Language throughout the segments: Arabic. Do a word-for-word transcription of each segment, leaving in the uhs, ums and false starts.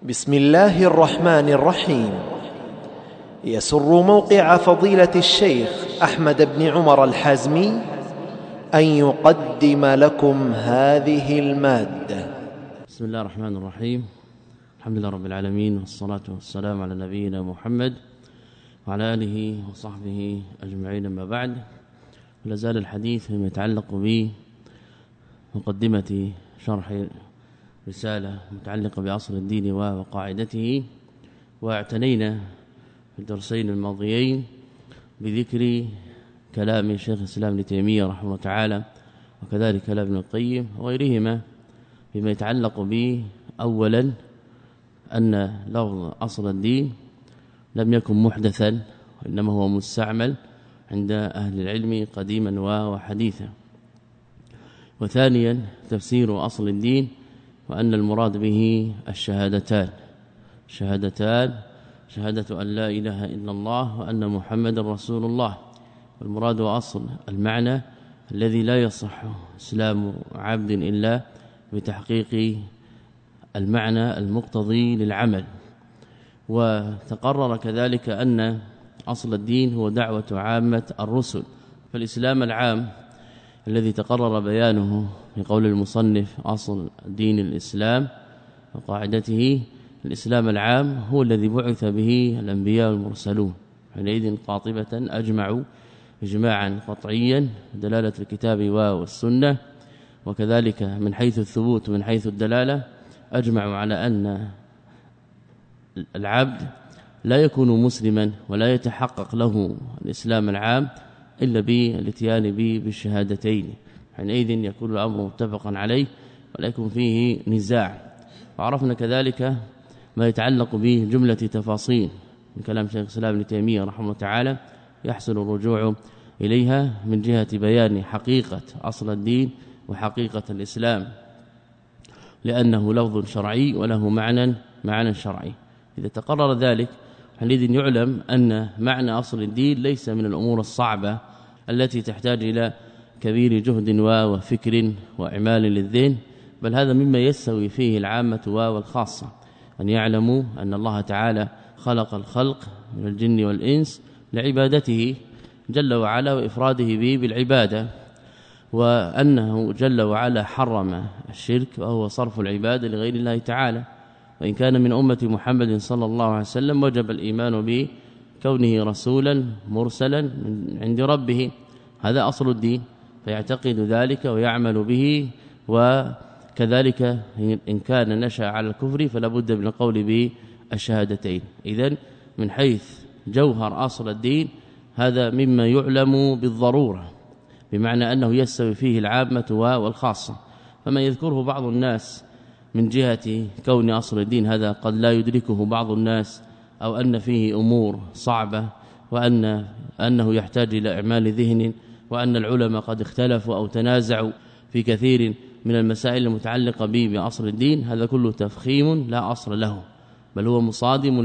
بسم الله الرحمن الرحيم. يسر موقع فضيلة الشيخ أحمد بن عمر الحازمي أن يقدم لكم هذه المادة. بسم الله الرحمن الرحيم. الحمد لله رب العالمين، والصلاة والسلام على نبينا محمد وعلى آله وصحبه أجمعين. ما بعد، لا زال الحديث فيما يتعلق بمقدمة شرح رسالة متعلقة بأصل الدين وقاعدته، واعتنينا في الدرسين الماضيين بذكر كلام شيخ الإسلام ابن تيمية رحمه الله تعالى، وكذلك كلام ابن القيم وغيرهما فيما يتعلق به. أولا أن لفظ أصل الدين لم يكن محدثا، وإنما هو مستعمل عند أهل العلم قديما وحديثا. وثانيا تفسير أصل الدين، وأن المراد به الشهادتان شهادتان شهادة أن لا إله إلا الله وأن محمد رسول الله. والمراد أصل المعنى الذي لا يصح إسلام عبد إلا بتحقيق المعنى المقتضي للعمل. وتقرر كذلك أن أصل الدين هو دعوة عامة الرسل، فالإسلام العام الذي تقرر بيانه في قول المصنف أصل دين الإسلام وقاعدته، الإسلام العام هو الذي بعث به الأنبياء والمرسلون، حينئذ قاطبة أجمعوا إجماعا قطعيا دلالة الكتاب والسنة، وكذلك من حيث الثبوت ومن حيث الدلالة أجمعوا على أن العبد لا يكون مسلما ولا يتحقق له الإسلام العام إلا بالاتيان به بالشهادتين، حينئذ يكون الأمر متفقا عليه ولا يكون فيه نزاع. وعرفنا كذلك ما يتعلق به جملة تفاصيل من كلام شيخ الإسلام ابن تيمية رحمه الله تعالى، يحصل الرجوع إليها من جهة بيان حقيقة أصل الدين وحقيقة الإسلام، لأنه لفظ شرعي وله معنى معنى شرعي. إذا تقرر ذلك حينئذ يعلم أن معنى أصل الدين ليس من الأمور الصعبة التي تحتاج إلى كبير جهد وفكر وإعمال للذهن، بل هذا مما يستوي فيه العامة والخاصة، أن يعلموا أن الله تعالى خلق الخلق من الجن والإنس لعبادته جل وعلا وإفراده به بالعبادة، وأنه جل وعلا حرم الشرك وهو صرف العبادة لغير الله تعالى. وإن كان من أمة محمد صلى الله عليه وسلم وجب الإيمان به كونه رسولا مرسلا من عند ربه، هذا أصل الدين، فيعتقد ذلك ويعمل به. وكذلك إن كان نشأ على الكفر فلا بد من القول بالشهادتين. إذن من حيث جوهر أصل الدين هذا مما يعلم بالضرورة، بمعنى أنه يستوي فيه العامة والخاصة. فما يذكره بعض الناس من جهة كون أصل الدين هذا قد لا يدركه بعض الناس، أو أن فيه أمور صعبة، وأن أنه يحتاج إلى إعمال ذهن، وأن العلماء قد اختلفوا أو تنازعوا في كثير من المسائل المتعلقة به بأصل الدين، هذا كله تفخيم لا أصل له، بل هو مصادم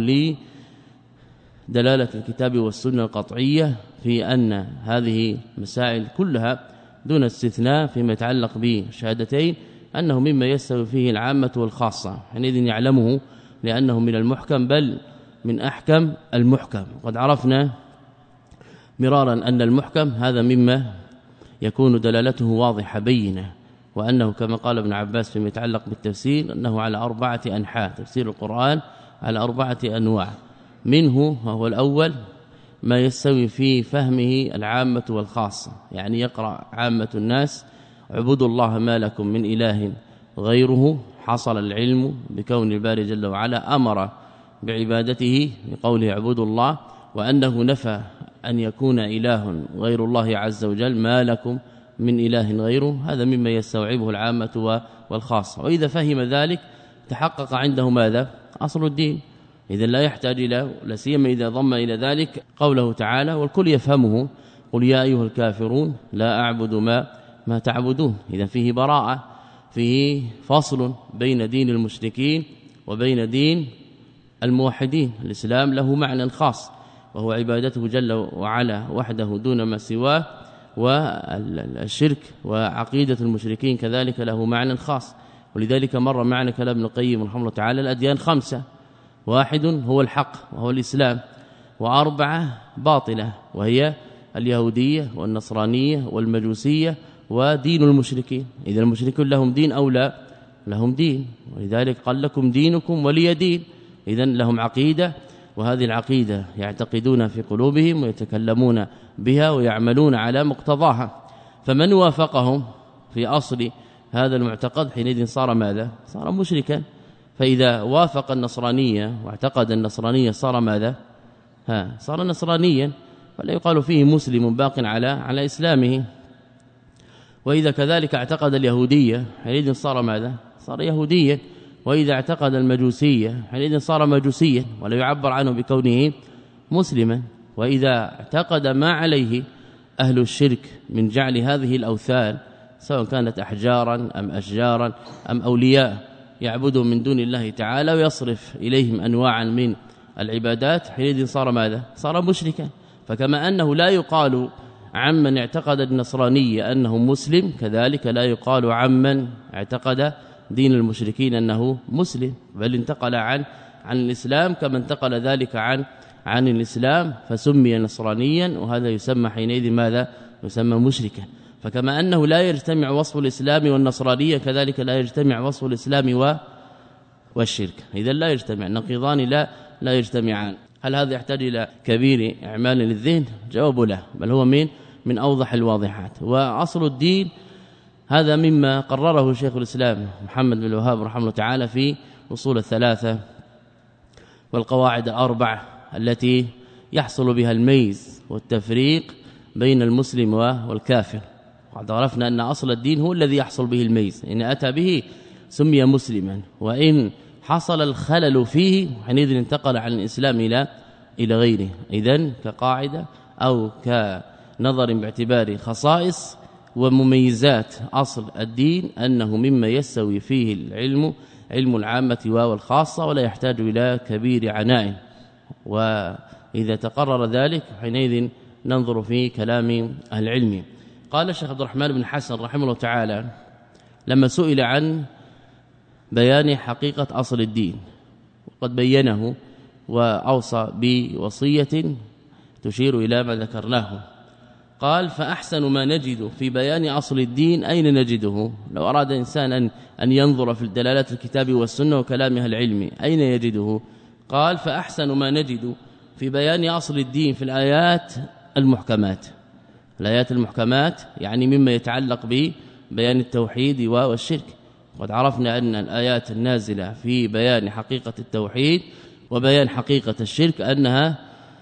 لدلالة الكتاب والسنة القطعية في أن هذه مسائل كلها دون استثناء فيما يتعلق بالشهادتين أنه مما يستوي فيه العامة والخاصة، حينئذ يعلمه لأنه من المحكم بل من أحكم المحكم. قد عرفنا مرارا أن المحكم هذا مما يكون دلالته واضحة بينة، وأنه كما قال ابن عباس فيما يتعلق بالتفسير أنه على أربعة أنحاء، تفسير القرآن على أربعة أنواع، منه وهو الأول ما يستوي في فهمه العامة والخاصة، يعني يقرأ عامة الناس اعبدوا الله ما لكم من إله غيره، حصل العلم بكون الباري جل وعلا أمر بعبادته بقوله اعبدوا الله، وأنه نفى أن يكون إله غير الله عز وجل ما لكم من إله غيره، هذا مما يستوعبه العامة والخاصة. وإذا فهم ذلك تحقق عنده ماذا؟ أصل الدين. إذا لا يحتاج إلى، لا سيما إذا ضم إلى ذلك قوله تعالى والكل يفهمه قل يا أيها الكافرون لا أعبد ما ما تعبدون. إذا فيه براءة، فيه فصل بين دين المشركين وبين دين الموحدين. الإسلام له معنى خاص وهو عبادته جل وعلا وحده دون ما سواه، والشرك وعقيدة المشركين كذلك له معنى خاص ولذلك مر معنا كلام ابن القيم رحمه الله تعالى الأديان خمسة، واحد هو الحق وهو الإسلام، وأربعة باطلة وهي اليهودية والنصرانية والمجوسية ودين المشركين. إذا المشركون لهم دين أو لا؟ لهم دين، ولذلك قال لكم دينكم ولي دين. إذا لهم عقيدة، وهذه العقيدة يعتقدون في قلوبهم ويتكلمون بها ويعملون على مقتضاها. فمن وافقهم في أصل هذا المعتقد حينئذ صار ماذا؟ صار مشركا. فإذا وافق النصرانية واعتقد النصرانية صار ماذا؟ ها صار نصرانيا، فلا يقال فيه مسلم باق على على إسلامه. وإذا كذلك اعتقد اليهودية حينئذ صار ماذا؟ صار يهوديا. وإذا اعتقد المجوسية حينئذ صار مجوسيا ولا يعبر عنه بكونه مسلما. وإذا اعتقد ما عليه أهل الشرك من جعل هذه الأوثان سواء كانت أحجارا أم أشجارا أم أولياء يعبدون من دون الله تعالى ويصرف إليهم أنواعا من العبادات حينئذ صار ماذا؟ صار مشركا. فكما أنه لا يقال عمن اعتقد النصرانية أنه مسلم، كذلك لا يقال عمن اعتقد دين المشركين أنه مسلم، بل انتقل عن عن الإسلام كما انتقل ذلك عن عن الإسلام فسمي نصرانيا، وهذا يسمى حينئذ ماذا؟ يسمى مشركا. فكما أنه لا يجتمع وصف الإسلام والنصرانية كذلك لا يجتمع وصف الإسلام والشرك. إذا لا يجتمع نقيضان لا لا يجتمعان. هل هذا يحتاج إلى كبير إعمال للذهن؟ جواب لا، بل هو من من أوضح الواضحات. وأصل الدين هذا مما قرره شيخ الإسلام محمد بن الوهاب رحمه الله تعالى في أصول الثلاثة والقواعد الأربع التي يحصل بها الميز والتفريق بين المسلم والكافر. وقد عرفنا أن أصل الدين هو الذي يحصل به الميز، إن أتى به سمي مسلما، وإن حصل الخلل فيه حينئذ انتقل عن الإسلام إلى إلى غيره. إذن كقاعدة أو كنظر باعتبار خصائص ومميزات أصل الدين أنه مما يستوي فيه العلم علم العامة والخاصة ولا يحتاج إلى كبير عناء. وإذا تقرر ذلك حينئذ ننظر في كلام أهل العلم. قال الشيخ عبد الرحمن بن حسن رحمه الله تعالى لما سئل عن بيان حقيقة أصل الدين وقد بينه وأوصى بوصية تشير إلى ما ذكرناه، قال فأحسن ما نجد في بيان أصل الدين أين نجده؟ لو أراد إنسان أن, أن ينظر في دلالات الكتاب والسنة وكلام أهل العلم أين يجده؟ قال فأحسن ما نجد في بيان أصل الدين في الآيات المحكمات. الآيات المحكمات يعني مما يتعلق ببيان التوحيد والشرك. قد عرفنا أن الآيات النازلة في بيان حقيقة التوحيد وبيان حقيقة الشرك أنها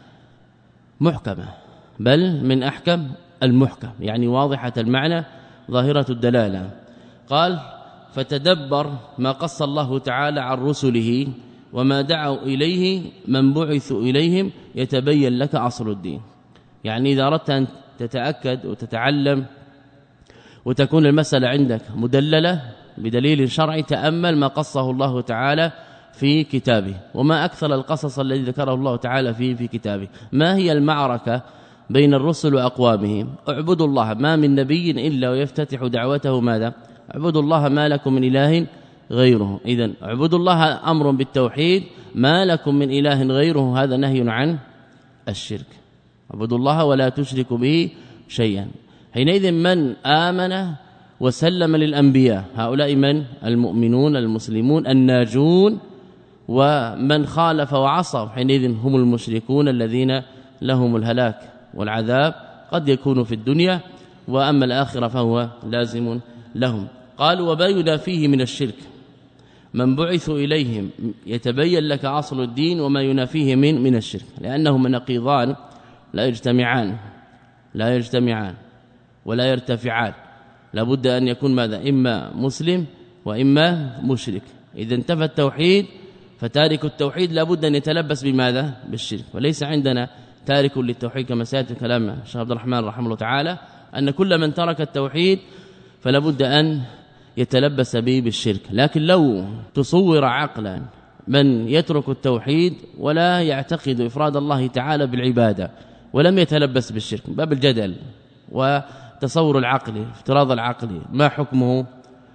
محكمة، بل من أحكم المحكم، يعني واضحة المعنى ظاهرة الدلالة. قال فتدبر ما قص الله تعالى عن رسله وما دعوا إليه من بعثوا إليهم يتبين لك أصل الدين. يعني إذا أردت أن تتأكد وتتعلم وتكون المسألة عندك مدللة بدليل شرعي تأمل ما قصه الله تعالى في كتابه، وما أكثر القصص الذي ذكره الله تعالى فيه في كتابه. ما هي المعركة بين الرسل وأقوامهم؟ اعبدوا الله، ما من نبي إلا ويفتتح دعوته ماذا؟ اعبدوا الله ما لكم من إله غيره. إذن اعبدوا الله أمر بالتوحيد، ما لكم من إله غيره هذا نهي عن الشرك. اعبدوا الله ولا تشركوا به شيئا. حينئذ من آمن وسلم للأنبياء هؤلاء من؟ المؤمنون المسلمون الناجون، ومن خالف وعصى حينئذ هم المشركون الذين لهم الهلاك والعذاب قد يكون في الدنيا، وأما الآخرة فهو لازم لهم. قال وبين فيه من الشرك من بعثوا إليهم يتبين لك أصل الدين وما ينافيه من من الشرك، لأنهما نقيضان لا يجتمعان لا يجتمعان ولا يرتفعان، لابد أن يكون ماذا؟ إما مسلم وإما مشرك. إذا انتفى التوحيد فتارك التوحيد لابد أن يتلبس بماذا؟ بالشرك. وليس عندنا تارك للتوحيد كما سيأتي كلام الشيخ عبد الرحمن رحمه الله تعالى أن كل من ترك التوحيد فلابد أن يتلبس به بالشرك. لكن لو تصور عقلا من يترك التوحيد ولا يعتقد إفراد الله تعالى بالعبادة ولم يتلبس بالشرك، باب الجدل وتصور العقلي افتراض العقلي ما حكمه؟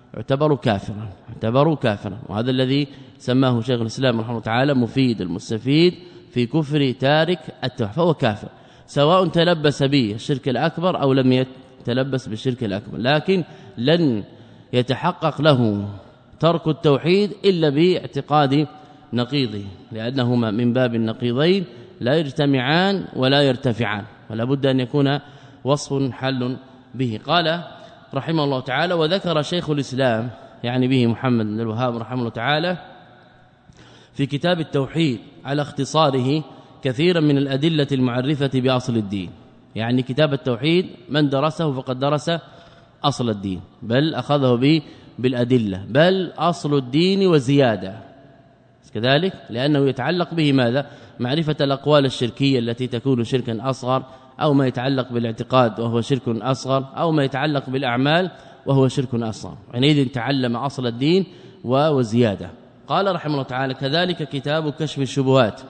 يعتبر كافرا يعتبر كافرا وهذا الذي سماه شيخ الإسلام رحمه الله تعالى مفيد المستفيد في كفر تارك التوحيد فهو كافر سواء تلبس به الشرك الأكبر أو لم يتلبس بالشرك الأكبر لكن لن يتحقق له ترك التوحيد إلا باعتقاد نقيضه لأنهما من باب النقيضين لا يجتمعان ولا يرتفعان ولا بد أن يكون وصف حل به. قال رحمه الله تعالى وذكر شيخ الإسلام يعني به محمد بن الوهاب رحمه الله تعالى في كتاب التوحيد على اختصاره كثيرا من الأدلة المعرفة بأصل الدين يعني كتاب التوحيد من درسه فقد درس أصل الدين بل أخذه به بالأدلة بل أصل الدين وزيادة كذلك لأنه يتعلق به ماذا معرفة الأقوال الشركية التي تكون شركا أصغر أو ما يتعلق بالاعتقاد وهو شرك أصغر أو ما يتعلق بالأعمال وهو شرك أصغر حينئذ تعلم أصل الدين وزيادة. قال رحمه الله تعالى كذلك كتاب كشف الشبهات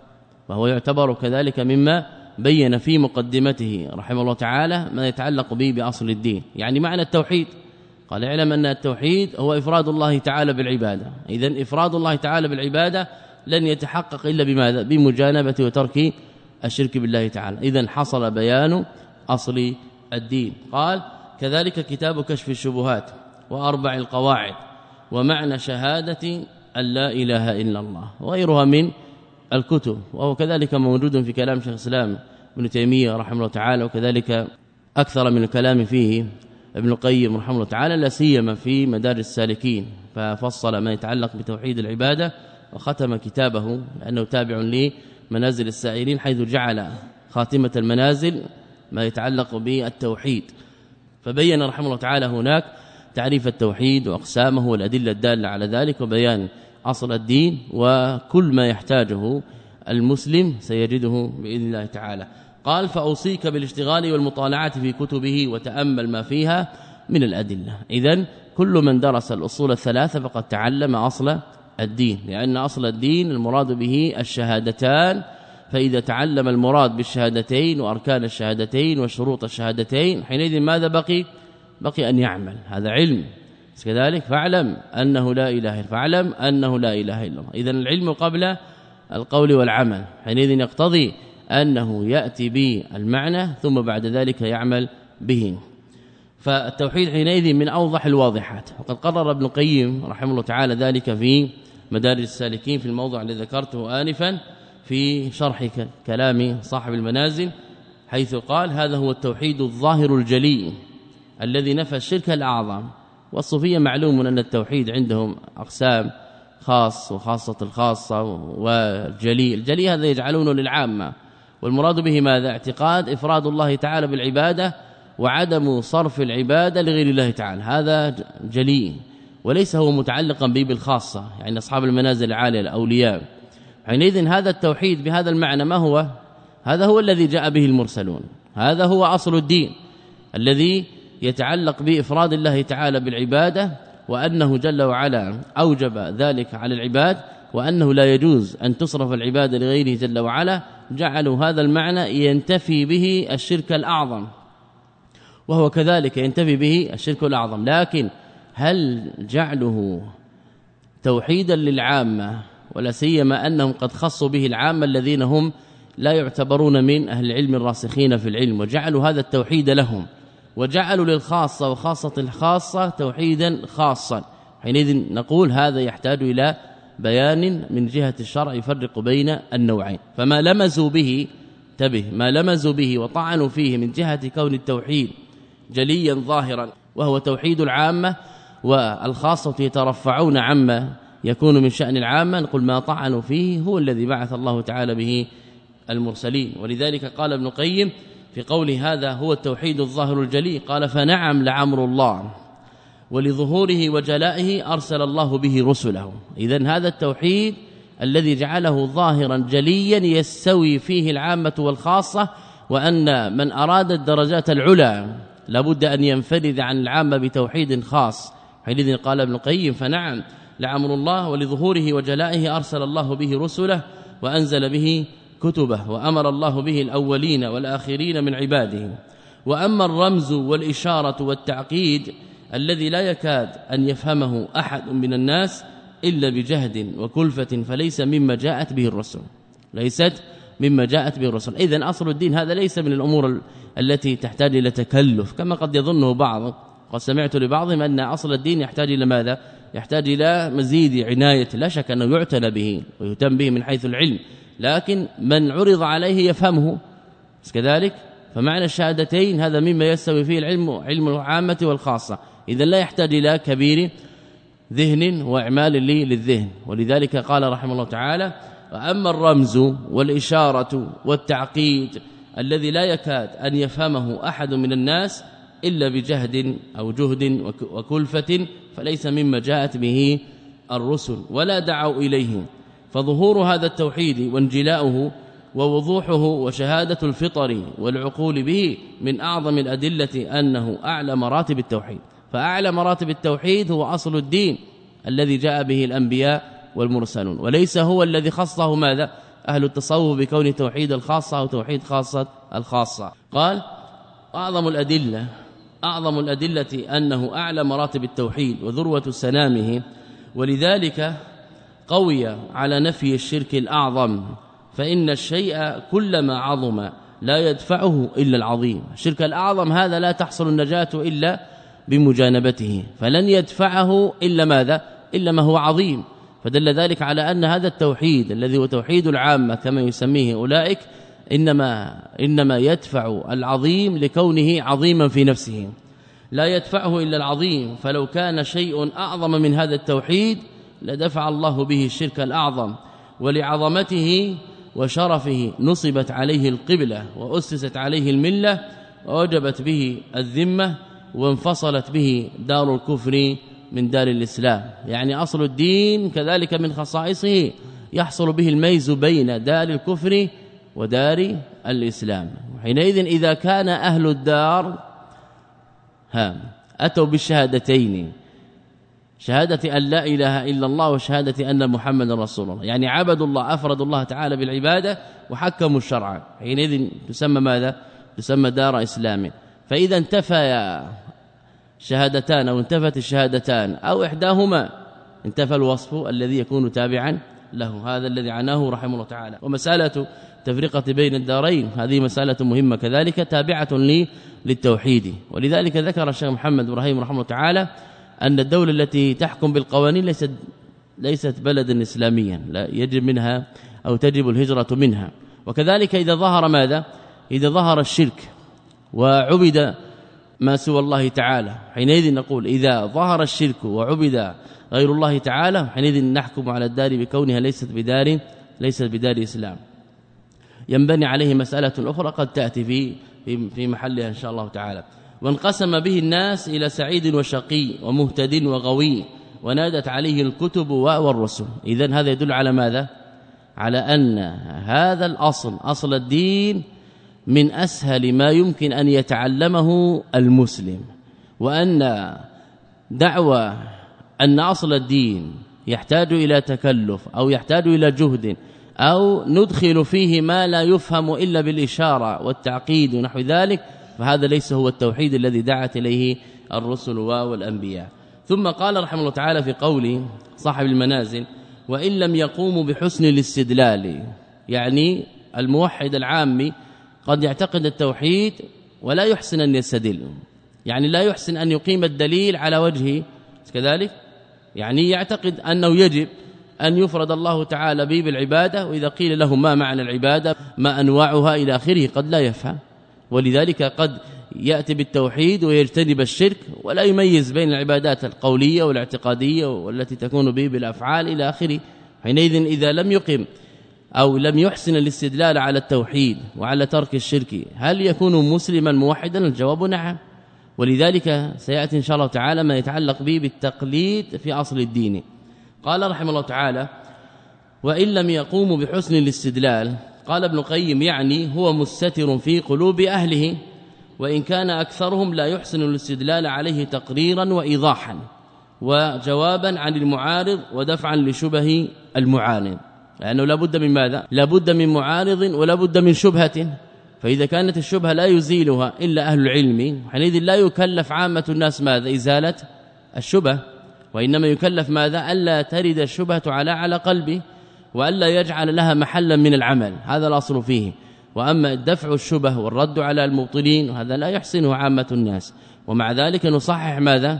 وهو يعتبر كذلك مما بين في مقدمته رحمه الله تعالى ما يتعلق به بأصل الدين يعني معنى التوحيد قال اعلم أن التوحيد هو إفراد الله تعالى بالعبادة إذن إفراد الله تعالى بالعبادة لن يتحقق إلا بماذا بمجانبة وترك الشرك بالله تعالى إذن حصل بيان أصل الدين. قال كذلك كتاب كشف الشبهات وأربع القواعد ومعنى شهادة أن لا إله إلا الله وغيرها من الكتب وهو كذلك موجود في كلام شيخ الإسلام ابن تيمية رحمه الله تعالى وكذلك أكثر من الكلام فيه ابن القيم رحمه الله تعالى لا سيما في مدارج السالكين ففصل ما يتعلق بتوحيد العبادة وختم كتابه لأنه تابع لمنازل السائرين حيث جعل خاتمة المنازل ما يتعلق بالتوحيد فبين رحمه الله تعالى هناك تعريف التوحيد وأقسامه والأدلة الدالة على ذلك وبيان أصل الدين وكل ما يحتاجه المسلم سيجده بإذن الله تعالى. قال فأوصيك بالاشتغال والمطالعة في كتبه وتأمل ما فيها من الأدلة إذن كل من درس الأصول الثلاثة فقد تعلم أصل الدين لأن أصل الدين المراد به الشهادتان فإذا تعلم المراد بالشهادتين وأركان الشهادتين وشروط الشهادتين حينئذ ماذا بقي بقي أن يعمل هذا علم كذلك فاعلم أنه لا إله إلا فاعلم أنه لا إله إلا الله إذن العلم قبل القول والعمل حينئذ يقتضي أنه يأتي بالمعنى ثم بعد ذلك يعمل به فالتوحيد حينئذ من أوضح الواضحات وقد قرر ابن القيم رحمه الله تعالى ذلك في مدارج السالكين في الموضع الذي ذكرته آنفا في شرح كلام صاحب المنازل حيث قال هذا هو التوحيد الظاهر الجلي الذي نفى الشرك الأعظم والصوفية معلوم أن التوحيد عندهم أقسام خاص وخاصة الخاصة والجلي الجلي هذا يجعلونه للعامة والمراد به ماذا اعتقاد إفراد الله تعالى بالعبادة وعدم صرف العبادة لغير الله تعالى هذا جلي وليس هو متعلقا به بالخاصة يعني أصحاب المنازل العالية الأولياء حينئذ هذا التوحيد بهذا المعنى ما هو هذا هو الذي جاء به المرسلون هذا هو أصل الدين الذي يتعلق بإفراد الله تعالى بالعبادة وأنه جل وعلا أوجب ذلك على العباد وأنه لا يجوز أن تصرف العبادة لغيره جل وعلا جعلوا هذا المعنى ينتفي به الشرك الأعظم وهو كذلك ينتفي به الشرك الأعظم لكن هل جعله توحيدا للعامة ولا سيما أنهم قد خصوا به العامة الذين هم لا يعتبرون من أهل العلم الراسخين في العلم وجعلوا هذا التوحيد لهم وجعلوا للخاصة وخاصة الخاصة توحيدا خاصا حينئذ نقول هذا يحتاج إلى بيان من جهة الشرع يفرق بين النوعين فما لمزوا به تبه ما لمزوا به وطعنوا فيه من جهة كون التوحيد جليا ظاهرا وهو توحيد العامة والخاصة يترفعون عما يكون من شأن العامة نقول ما طعنوا فيه هو الذي بعث الله تعالى به المرسلين ولذلك قال ابن القيم في قول هذا هو التوحيد الظاهر الجلي قال فنعم لعمر الله ولظهوره وجلائه أرسل الله به رسله إذن هذا التوحيد الذي جعله ظاهرا جليا يستوي فيه العامة والخاصة وأن من أراد الدرجات العلى لابد أن ينفرد عن العامة بتوحيد خاص حينئذ قال ابن القيم فنعم لعمر الله ولظهوره وجلائه أرسل الله به رسله وأنزل به كتبه وأمر الله به الأولين والآخرين من عباده وأما الرمز والإشارة والتعقيد الذي لا يكاد أن يفهمه أحد من الناس إلا بجهد وكلفة فليس مما جاءت به الرسل ليست مما جاءت به الرسل. إذن أصل الدين هذا ليس من الأمور التي تحتاج إلى تكلف كما قد يظنه بعض. قد سمعت لبعضهم أن أصل الدين يحتاج إلى ماذا؟ يحتاج إلى مزيد عناية، لا شك أنه يعتنى به ويهتم به من حيث العلم، لكن من عرض عليه يفهمه كذلك. فمعنى الشهادتين هذا مما يستوي فيه العلم علم العامة والخاصة، إذا لا يحتاج إلى كبير ذهن وإعمال للذهن. ولذلك قال رحمه الله تعالى: وأما الرمز والإشارة والتعقيد الذي لا يكاد أن يفهمه أحد من الناس إلا بجهد أو جهد وكلفة فليس مما جاءت به الرسل ولا دعوا إليه. فظهور هذا التوحيد وانجلاؤه ووضوحه وشهادة الفطر والعقول به من أعظم الأدلة أنه أعلى مراتب التوحيد. فأعلى مراتب التوحيد هو أصل الدين الذي جاء به الأنبياء والمرسلون، وليس هو الذي خصه ماذا؟ أهل التصوف بكون توحيد الخاصة أو توحيد خاصة الخاصة. قال: أعظم الأدلة أعظم الأدلة أنه أعلى مراتب التوحيد وذروة سنامه، ولذلك قوي على نفي الشرك الأعظم، فإن الشيء كلما عظم لا يدفعه إلا العظيم. الشرك الأعظم هذا لا تحصل النجاة إلا بمجانبته، فلن يدفعه إلا ماذا؟ إلا ما هو عظيم. فدل ذلك على أن هذا التوحيد الذي هو توحيد العامة كما يسميه أولئك إنما, إنما يدفع العظيم لكونه عظيما في نفسه، لا يدفعه إلا العظيم. فلو كان شيء أعظم من هذا التوحيد لدفع الله به الشرك الأعظم، ولعظمته وشرفه نصبت عليه القبلة وأسست عليه الملة ووجبت به الذمة وانفصلت به دار الكفر من دار الإسلام. يعني أصل الدين كذلك من خصائصه يحصل به الميز بين دار الكفر ودار الإسلام. حينئذ إذا كان أهل الدار ها أتوا بالشهادتين، شهادة أن لا إله إلا الله وشهادة أن محمد رسول الله، يعني عبدوا الله أفردوا الله تعالى بالعبادة وحكموا الشرع، حينئذ تسمى ماذا؟ تسمى دار إسلام. فإذا انتفى شهادتان أو انتفت الشهادتان أو إحداهما انتفى الوصف الذي يكون تابعا له، هذا الذي عناه رحمه الله تعالى. ومسألة تفرقة بين الدارين هذه مسألة مهمة كذلك تابعة لي للتوحيد. ولذلك ذكر الشيخ محمد إبراهيم رحمه الله تعالى أن الدولة التي تحكم بالقوانين ليست ليست بلدا إسلاميا، لا يجب منها أو تجب الهجرة منها. وكذلك إذا ظهر ماذا؟ إذا ظهر الشرك وعبد ما سوى الله تعالى، حينئذ نقول إذا ظهر الشرك وعبد غير الله تعالى حينئذ نحكم على الدار بكونها ليست بدار ليست بدار إسلام. ينبني عليه مسألة أخرى قد تأتي في في محلها إن شاء الله تعالى. وانقسم به الناس إلى سعيد وشقي ومهتد وغوي، ونادت عليه الكتب والرسل. إذن هذا يدل على ماذا؟ على أن هذا الأصل أصل الدين من أسهل ما يمكن أن يتعلمه المسلم، وأن دعوى أن أصل الدين يحتاج إلى تكلف أو يحتاج إلى جهد أو ندخل فيه ما لا يفهم إلا بالإشارة والتعقيد ونحو ذلك، فهذا ليس هو التوحيد الذي دعت إليه الرسل والأنبياء. ثم قال رحمه الله تعالى في قول صاحب المنازل: وإن لم يقوموا بحسن الاستدلال، يعني الموحد العامي قد يعتقد التوحيد ولا يحسن أن يستدل، يعني لا يحسن أن يقيم الدليل على وجهه كذلك، يعني يعتقد أنه يجب أن يفرد الله تعالى به بالعبادة، وإذا قيل له ما معنى العبادة ما أنواعها إلى آخره قد لا يفهم. ولذلك قد يأتي بالتوحيد ويجتنب الشرك ولا يميز بين العبادات القولية والاعتقادية والتي تكون به بالأفعال إلى آخره. حينئذ إذا لم يقم أو لم يحسن الاستدلال على التوحيد وعلى ترك الشرك هل يكون مسلما موحدا؟ الجواب نعم. ولذلك سيأتي إن شاء الله تعالى ما يتعلق به بالتقليد في أصل الدين. قال رحمه الله تعالى: وإن لم يقوموا بحسن الاستدلال، قال ابن القيم يعني هو مستتر في قلوب أهله، وإن كان أكثرهم لا يحسن الاستدلال عليه تقريرا وإيضاحا وجوابا عن المعارض ودفعا لشبه المعارض، لأنه لا بد من ماذا؟ لا بد من معارض ولا بد من شبهة، فإذا كانت الشبهة لا يزيلها إلا أهل العلم حينئذ لا يكلف عامة الناس ماذا إزالة الشبهة، وإنما يكلف ماذا ألا ترد الشبهة على على قلبه وألا يجعل لها محلا من العمل، هذا الأصل فيه. وأما دفع الشبه والرد على المبطلين هذا لا يحسنه عامة الناس، ومع ذلك نصحح ماذا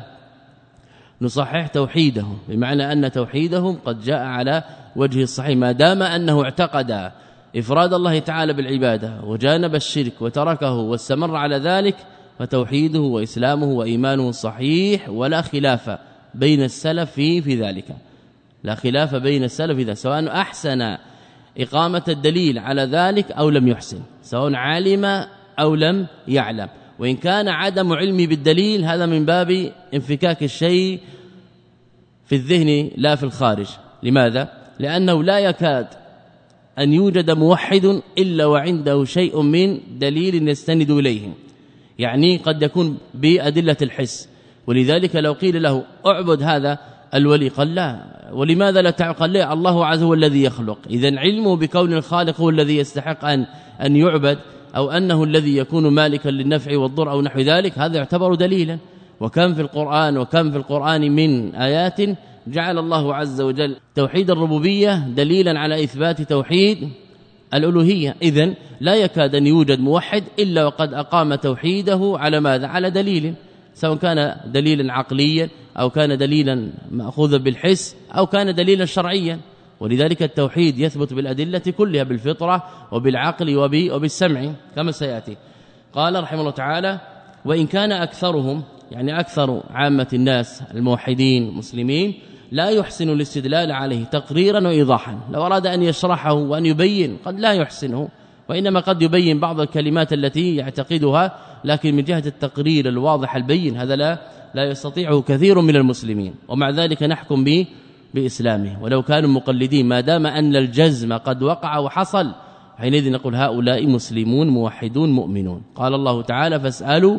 نصحح توحيدهم، بمعنى أن توحيدهم قد جاء على وجه الصحيح ما دام أنه اعتقد إفراد الله تعالى بالعبادة وجانب الشرك وتركه واستمر على ذلك، فتوحيده وإسلامه وإيمانه صحيح، ولا خلاف بين السلف في في ذلك، لا خلاف بين السلف إذا سواء أحسن إقامة الدليل على ذلك أو لم يحسن، سواء علم أو لم يعلم. وإن كان عدم علمي بالدليل هذا من باب انفكاك الشيء في الذهن لا في الخارج. لماذا؟ لأنه لا يكاد أن يوجد موحد إلا وعنده شيء من دليل يستند إليه، يعني قد يكون بأدلة الحس، ولذلك لو قيل له اعبد هذا الولي قال لا، ولماذا لا تعقل له؟ الله عز وجل الذي يخلق، إذن علمه بكون الخالق هو الذي يستحق أن أن يعبد، أو أنه الذي يكون مالكا للنفع والضر أو نحو ذلك، هذا يعتبر دليلا. وكم في القرآن وكم في القرآن من آيات جعل الله عز وجل توحيد الربوبية دليلا على إثبات توحيد الألوهية. إذن لا يكاد أن يوجد موحد إلا وقد أقام توحيده على ماذا؟ على دليل، سواء كان دليلا عقليا أو كان دليلا مأخوذا بالحس أو كان دليلا شرعيا. ولذلك التوحيد يثبت بالأدلة كلها، بالفطرة وبالعقل وبالسمع كما سيأتي. قال رحمه الله تعالى: وإن كان أكثرهم، يعني أكثر عامة الناس الموحدين المسلمين، لا يحسن الاستدلال عليه تقريرا وإيضاحا، لو أراد أن يشرحه وأن يبين قد لا يحسنه، وإنما قد يبين بعض الكلمات التي يعتقدها، لكن من جهة التقرير الواضح البين هذا لا لا يستطيعه كثير من المسلمين، ومع ذلك نحكم به بإسلامه ولو كانوا مقلدين، ما دام أن الجزم قد وقع وحصل، حينئذ نقول هؤلاء مسلمون موحدون مؤمنون. قال الله تعالى: فاسألوا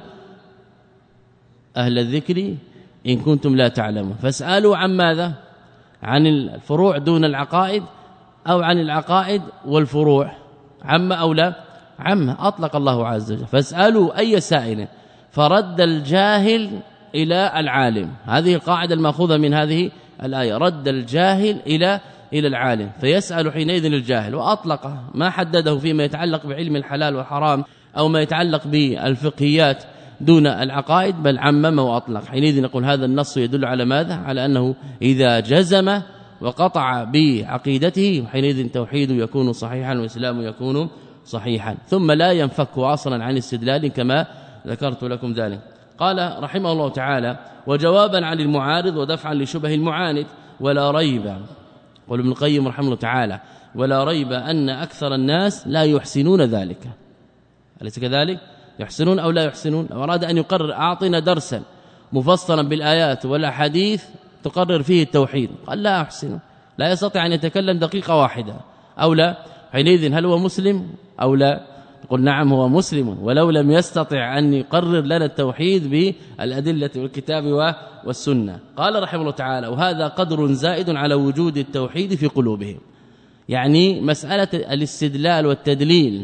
أهل الذكر إن كنتم لا تعلمون. فاسألوا عن ماذا؟ عن الفروع دون العقائد، أو عن العقائد والفروع؟ عم أو لا؟ عم، أطلق الله عز وجل. فاسألوا أي سائل، فرد الجاهل إلى العالم، هذه القاعدة المأخوذة من هذه الآية، رد الجاهل إلى إلى العالم، فيسأل حينئذ الجاهل، وأطلق ما حدده فيما يتعلق بعلم الحلال والحرام أو ما يتعلق بالفقهيات دون العقائد، بل عمم وأطلق. حينئذ نقول هذا النص يدل على ماذا؟ على أنه إذا جزم وقطع بعقيدته حينئذ توحيده يكون صحيحا وإسلامه يكون صحيحا، ثم لا ينفك أصلا عن استدلال كما ذكرت لكم ذلك. قال رحمه الله تعالى: وجوابا عن المعارض ودفعا لشبه المعاند، ولا ريب، قال ابن القيم رحمه الله تعالى: ولا ريب أن أكثر الناس لا يحسنون ذلك. أليس كذلك؟ يحسنون أو لا يحسنون؟ لو أراد أن يقرر أعطنا درسا مفصلا بالآيات والأحاديث تقرر فيه التوحيد، قال لا أحسن، لا يستطيع أن يتكلم دقيقة واحدة أو لا، حينئذ هل هو مسلم أو لا؟ قل نعم هو مسلم، ولو لم يستطع أن يقرر لنا التوحيد بالأدلة والكتاب والسنة. قال رحمه الله تعالى: وهذا قدر زائد على وجود التوحيد في قلوبهم، يعني مسألة الاستدلال والتدليل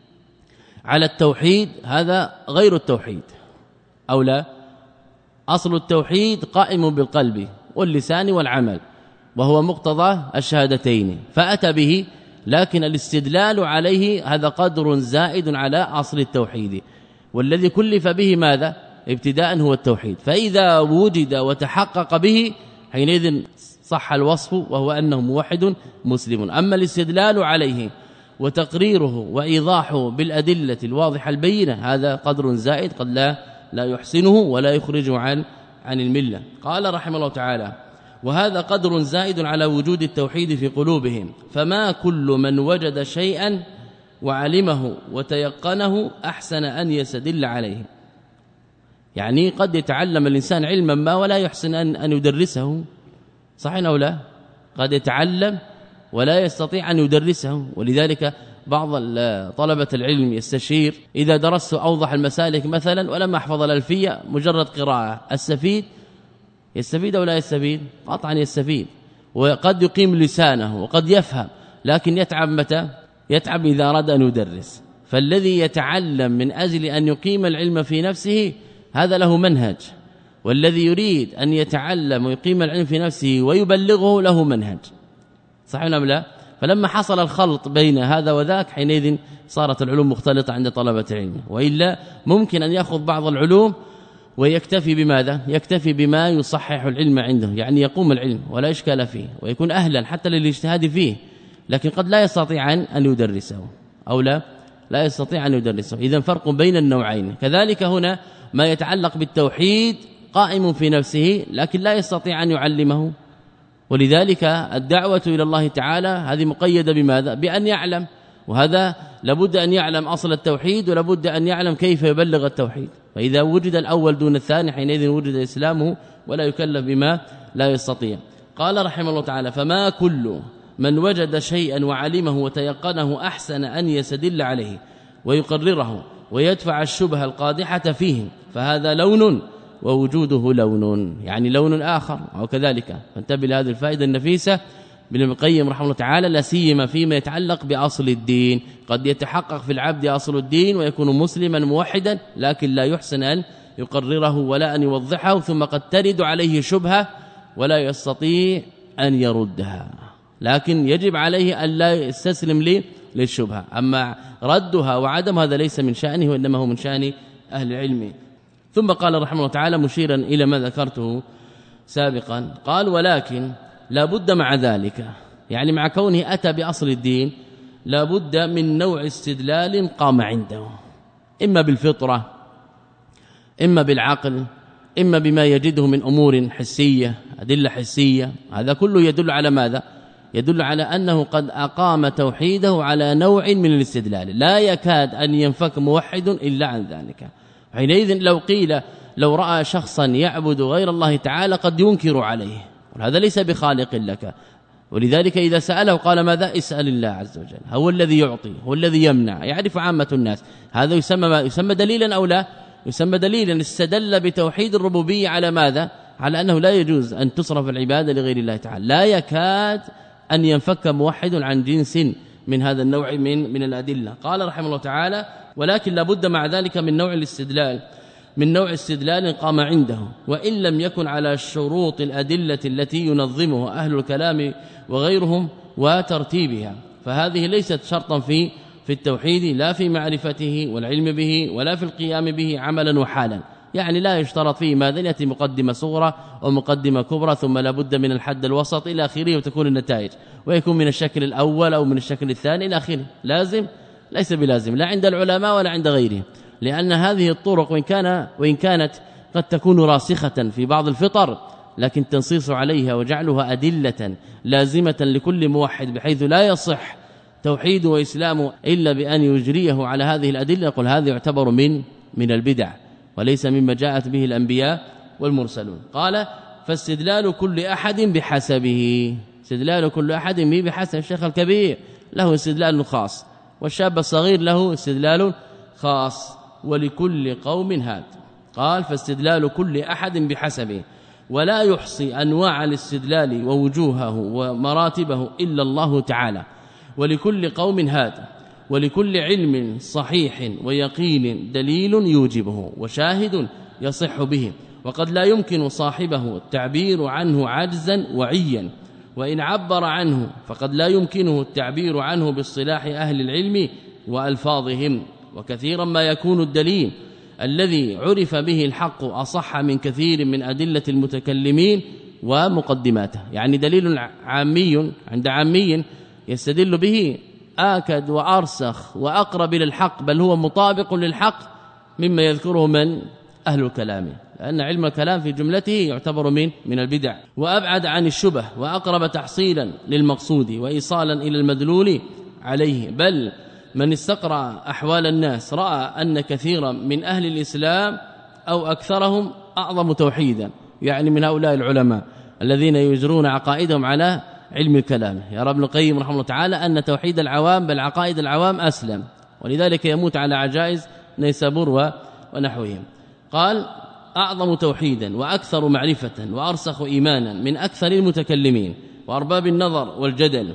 على التوحيد هذا غير التوحيد أو لا؟ أصل التوحيد قائم بالقلب واللسان والعمل، وهو مقتضى الشهادتين، فأتى به، لكن الاستدلال عليه هذا قدر زائد على أصل التوحيد، والذي كلف به ماذا؟ ابتداء هو التوحيد، فإذا وجد وتحقق به حينئذ صح الوصف وهو أنه موحد مسلم. أما الاستدلال عليه وتقريره وإيضاحه بالأدلة الواضحة البينة هذا قدر زائد قد لا لا يحسنه ولا يخرجه عن عن الملة. قال رحمه الله تعالى: وهذا قدر زائد على وجود التوحيد في قلوبهم، فما كل من وجد شيئا وعلمه وتيقنه أحسن أن يستدل عليه. يعني قد يتعلم الإنسان علما ما ولا يحسن أن أن يدرسه، صحيح أو لا؟ قد يتعلم ولا يستطيع أن يدرسه، ولذلك بعض طلبة العلم يستشير إذا درست أوضح المسالك مثلا ولم أحفظ الألفية مجرد قراءة، السفيد يستفيد أو لا يستفيد؟ قطعا يستفيد، وقد يقيم لسانه وقد يفهم، لكن يتعب متى؟ يتعب إذا أراد أن يدرس، فالذي يتعلم من أجل أن يقيم العلم في نفسه هذا له منهج، والذي يريد أن يتعلم ويقيم العلم في نفسه ويبلغه له منهج. صحيح أم لا؟ فلما حصل الخلط بين هذا وذاك حينئذ صارت العلوم مختلطة عند طلبة العلم، وإلا ممكن أن يأخذ بعض العلوم ويكتفي بماذا؟ يكتفي بما يصحح العلم عنده، يعني يقوم العلم ولا إشكال فيه ويكون أهلا حتى للاجتهاد فيه، لكن قد لا يستطيع أن يدرسه أو لا لا يستطيع أن يدرسه. إذن فرق بين النوعين. كذلك هنا ما يتعلق بالتوحيد قائم في نفسه لكن لا يستطيع أن يعلمه، ولذلك الدعوة إلى الله تعالى هذه مقيدة بماذا؟ بأن يعلم، وهذا لابد أن يعلم أصل التوحيد ولابد أن يعلم كيف يبلغ التوحيد. فإذا وجد الأول دون الثاني حينئذ وجد إسلامه ولا يكلف بما لا يستطيع. قال رحمه الله تعالى: فما كل من وجد شيئا وعلمه وتيقنه أحسن أن يستدل عليه ويقرره ويدفع الشبهة القادحة فيه، فهذا لون ووجوده لون، يعني لون آخر أو كذلك. فانتبه لهذه الفائدة النفيسة ابن القيم رحمه الله تعالى، لا سيما فيما يتعلق بأصل الدين. قد يتحقق في العبد أصل الدين ويكون مسلما موحدا لكن لا يحسن أن يقرره ولا أن يوضحه، ثم قد ترد عليه شبهة ولا يستطيع أن يردها، لكن يجب عليه أن لا يستسلم لي للشبهة. أما ردها وعدم هذا ليس من شأنه وإنما هو من شأن أهل العلم. ثم قال رحمه الله تعالى مشيرا إلى ما ذكرته سابقا، قال: ولكن لا بد مع ذلك، يعني مع كونه أتى بأصل الدين، لا بد من نوع استدلال قام عنده، إما بالفطرة إما بالعقل إما بما يجده من أمور حسية، أدلة حسية. هذا كله يدل على ماذا؟ يدل على أنه قد أقام توحيده على نوع من الاستدلال لا يكاد أن ينفك موحد إلا عن ذلك. حينئذ لو قيل لو رأى شخصا يعبد غير الله تعالى قد ينكر عليه، وهذا ليس بخالق لك، ولذلك إذا سأله قال ماذا؟ اسأل الله عز وجل، هو الذي يعطي هو الذي يمنع، يعرف عامة الناس. هذا يسمى ما يسمى دليلا أو لا؟ يسمى دليلا. استدل بتوحيد الربوبية على ماذا؟ على أنه لا يجوز أن تصرف العبادة لغير الله تعالى. لا يكاد أن ينفك موحد عن جنس من هذا النوع من من الأدلة. قال رحمه الله تعالى: ولكن لابد مع ذلك من نوع الاستدلال من نوع استدلال قام عنده، وإن لم يكن على الشروط الأدلة التي ينظمها أهل الكلام وغيرهم وترتيبها، فهذه ليست شرطا في في التوحيد، لا في معرفته والعلم به ولا في القيام به عملا وحالا. يعني لا يشترط فيه ماذا؟ يأتي مقدمة صغرى ومقدمة كبرى ثم لابد من الحد الوسط إلى آخره وتكون النتائج، ويكون من الشكل الأول أو من الشكل الثاني إلى آخره. لازم؟ ليس بلازم، لا عند العلماء ولا عند غيرهم، لأن هذه الطرق وإن كان وإن كانت قد تكون راسخة في بعض الفطر، لكن تنصيص عليها وجعلها أدلة لازمة لكل موحد بحيث لا يصح توحيد وإسلام إلا بأن يجريه على هذه الأدلة، يقول هذا يعتبر من من البدع وليس مما جاءت به الأنبياء والمرسلون. قال: فاستدلال كل أحد بحسبه، استدلال كل أحد بحسب. الشيخ الكبير له استدلال خاص، والشاب الصغير له استدلال خاص، ولكل قوم هاد. قال: فاستدلال كل أحد بحسبه، ولا يحصي أنواع الاستدلال ووجوهه ومراتبه إلا الله تعالى، ولكل قوم هاد، ولكل علم صحيح ويقين دليل يوجبه وشاهد يصح به، وقد لا يمكن صاحبه التعبير عنه عجزا وعيا، وإن عبر عنه فقد لا يمكنه التعبير عنه باصطلاح أهل العلم وألفاظهم. وكثيرا ما يكون الدليل الذي عرف به الحق أصح من كثير من أدلة المتكلمين ومقدماته. يعني دليل عامي عند عامي يستدل به آكد وأرسخ وأقرب للحق، بل هو مطابق للحق مما يذكره من أهل الكلام، لأن علم الكلام في جملته يعتبر من من البدع، وأبعد عن الشبه وأقرب تحصيلا للمقصود وإيصالا إلى المدلول عليه. بل من استقرأ أحوال الناس رأى أن كثيرا من أهل الإسلام أو أكثرهم أعظم توحيدا، يعني من هؤلاء العلماء الذين يجرون عقائدهم على علم الكلام. يرى ابن القيم رحمه الله تعالى أن توحيد العوام بل عقائد العوام أسلم، ولذلك يموت على عجائز نيسابور ونحوهم. قال: أعظم توحيدا وأكثر معرفة وأرسخ إيمانا من أكثر المتكلمين وأرباب النظر والجدل،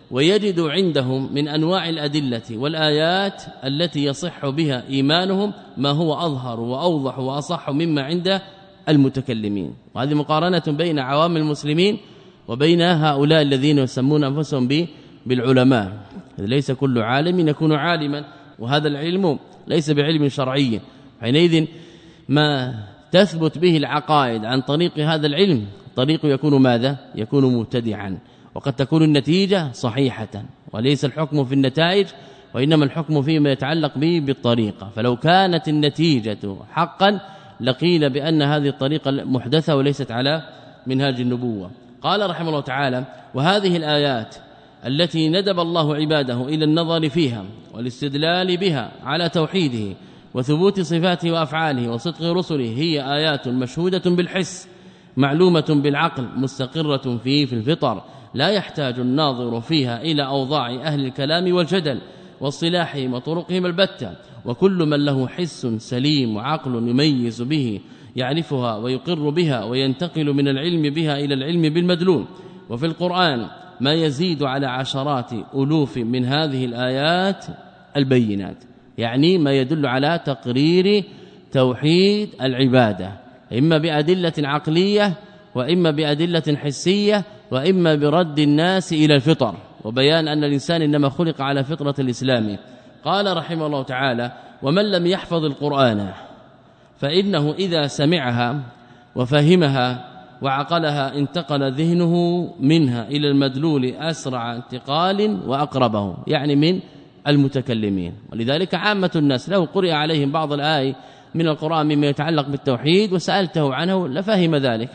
ويجد عندهم من أنواع الأدلة والآيات التي يصح بها إيمانهم ما هو أظهر وأوضح وأصح مما عند المتكلمين. وهذه مقارنة بين عوام المسلمين وبين هؤلاء الذين يسمون أنفسهم بالعلماء. ليس كل عالم يكون عالما، وهذا العلم ليس بعلم شرعي. حينئذ ما تثبت به العقائد عن طريق هذا العلم طريق يكون ماذا؟ يكون مبتدعا، وقد تكون النتيجة صحيحة، وليس الحكم في النتائج وإنما الحكم فيما يتعلق به بالطريقة. فلو كانت النتيجة حقا لقيل بأن هذه الطريقة محدثة وليست على منهاج النبوة. قال رحمه الله تعالى: وهذه الآيات التي ندب الله عباده إلى النظر فيها والاستدلال بها على توحيده وثبوت صفاته وأفعاله وصدق رسله هي آيات مشهودة بالحس معلومة بالعقل مستقرة فيه في الفطر، لا يحتاج الناظر فيها إلى أوضاع أهل الكلام والجدل واصطلاحهم وطرقهم البتة، وكل من له حس سليم وعقل يميز به يعرفها ويقر بها وينتقل من العلم بها إلى العلم بالمدلول. وفي القرآن ما يزيد على عشرات ألوف من هذه الآيات البينات، يعني ما يدل على تقرير توحيد العبادة، إما بأدلة عقلية وإما بأدلة حسية وإما برد الناس إلى الفطر وبيان أن الإنسان إنما خلق على فطرة الإسلام. قال رحمه الله تعالى: ومن لم يحفظ القرآن فإنه إذا سمعها وفهمها وعقلها انتقل ذهنه منها إلى المدلول أسرع انتقال وأقربه، يعني من المتكلمين. ولذلك عامة الناس لو قرئ عليهم بعض الآي من القرآن مما يتعلق بالتوحيد وسألته عنه لفهم ذلك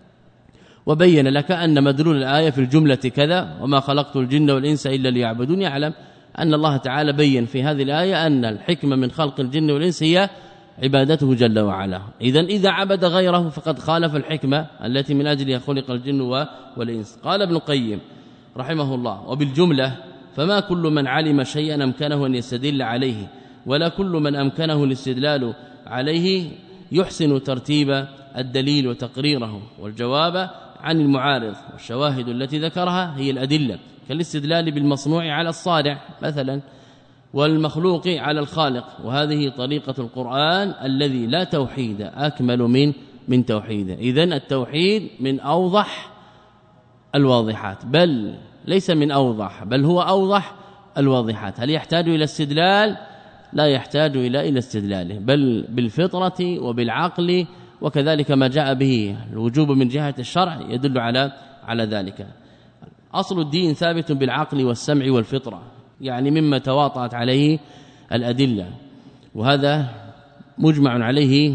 وبين لك أن مدلول الآية في الجملة كذا، وما خلقت الجن والإنس إلا ليعبدون. يعلم أن الله تعالى بين في هذه الآية أن الحكمة من خلق الجن والإنس هي عبادته جل وعلا. إذن إذا عبد غيره فقد خالف الحكمة التي من أجلها خلق الجن والإنس. قال ابن القيم رحمه الله: وبالجملة فما كل من علم شيئا أمكنه أن يستدل عليه، ولا كل من أمكنه الاستدلال عليه يحسن ترتيب الدليل وتقريره والجواب عن المعارض. والشواهد التي ذكرها هي الأدلة، كالاستدلال بالمصنوع على الصانع مثلا والمخلوق على الخالق. وهذه طريقة القرآن الذي لا توحيد أكمل من من توحيده. إذن التوحيد من أوضح الواضحات، بل ليس من أوضح بل هو أوضح الواضحات. هل يحتاج إلى استدلال؟ لا يحتاج إلى إلى استدلاله، بل بالفطرة وبالعقل، وكذلك ما جاء به الوجوب من جهة الشرع يدل على على ذلك. أصل الدين ثابت بالعقل والسمع والفطرة، يعني مما تواطأت عليه الأدلة، وهذا مجمع عليه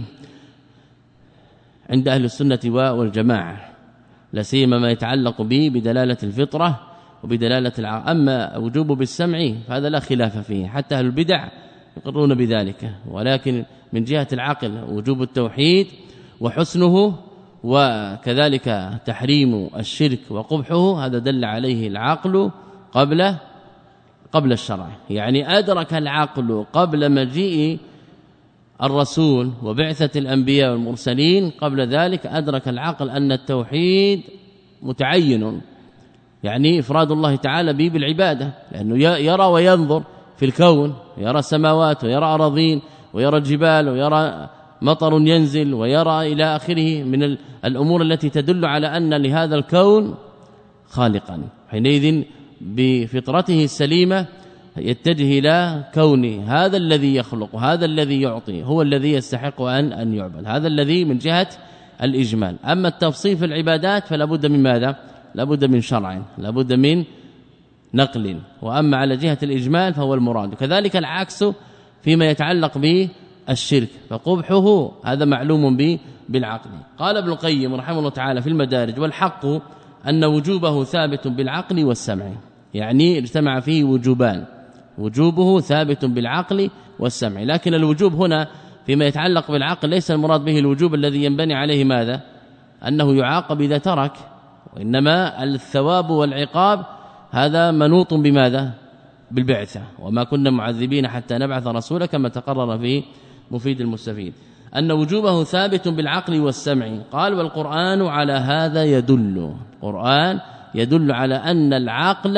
عند أهل السنة والجماعة، لا سيما ما يتعلق به بدلالة الفطرة وبدلالة العقل. أما وجوب بالسمع فهذا لا خلاف فيه، حتى أهل البدع يقرون بذلك، ولكن من جهة العقل وجوب التوحيد وحسنه وكذلك تحريم الشرك وقبحه هذا دل عليه العقل قبل قبل الشرع. يعني أدرك العقل قبل مجيء الرسول وبعثة الأنبياء والمرسلين، قبل ذلك أدرك العقل أن التوحيد متعين، يعني إفراد الله تعالى به بالعبادة، لأنه يرى وينظر في الكون، يرى السماوات ويرى أراضين ويرى الجبال ويرى مطر ينزل ويرى إلى آخره من الأمور التي تدل على أن لهذا الكون خالقا. حينئذ بفطرته السليمة يتجه إلى كون هذا الذي يخلق وهذا الذي يعطي هو الذي يستحق أن أن يعبد، هذا الذي من جهة الإجمال. أما التفصيل في العبادات فلا بد من ماذا؟ لا بد من شرع، لا بد من نقل. وأما على جهة الإجمال فهو المراد. كذلك العكس فيما يتعلق به الشرك، فقبحه هذا معلوم به بالعقل. قال ابن القيم رحمه الله تعالى في المدارج: والحق أن وجوبه ثابت بالعقل والسمع، يعني اجتمع فيه وجوبان، وجوبه ثابت بالعقل والسمع. لكن الوجوب هنا فيما يتعلق بالعقل ليس المراد به الوجوب الذي ينبني عليه ماذا؟ أنه يعاقب إذا ترك، وإنما الثواب والعقاب هذا منوط بماذا؟ بالبعثة، وما كنا معذبين حتى نبعث رسولا، كما تقرر في مفيد المستفيد أن وجوبه ثابت بالعقل والسمع. قال: والقرآن على هذا يدل، القرآن يدل على أن العقل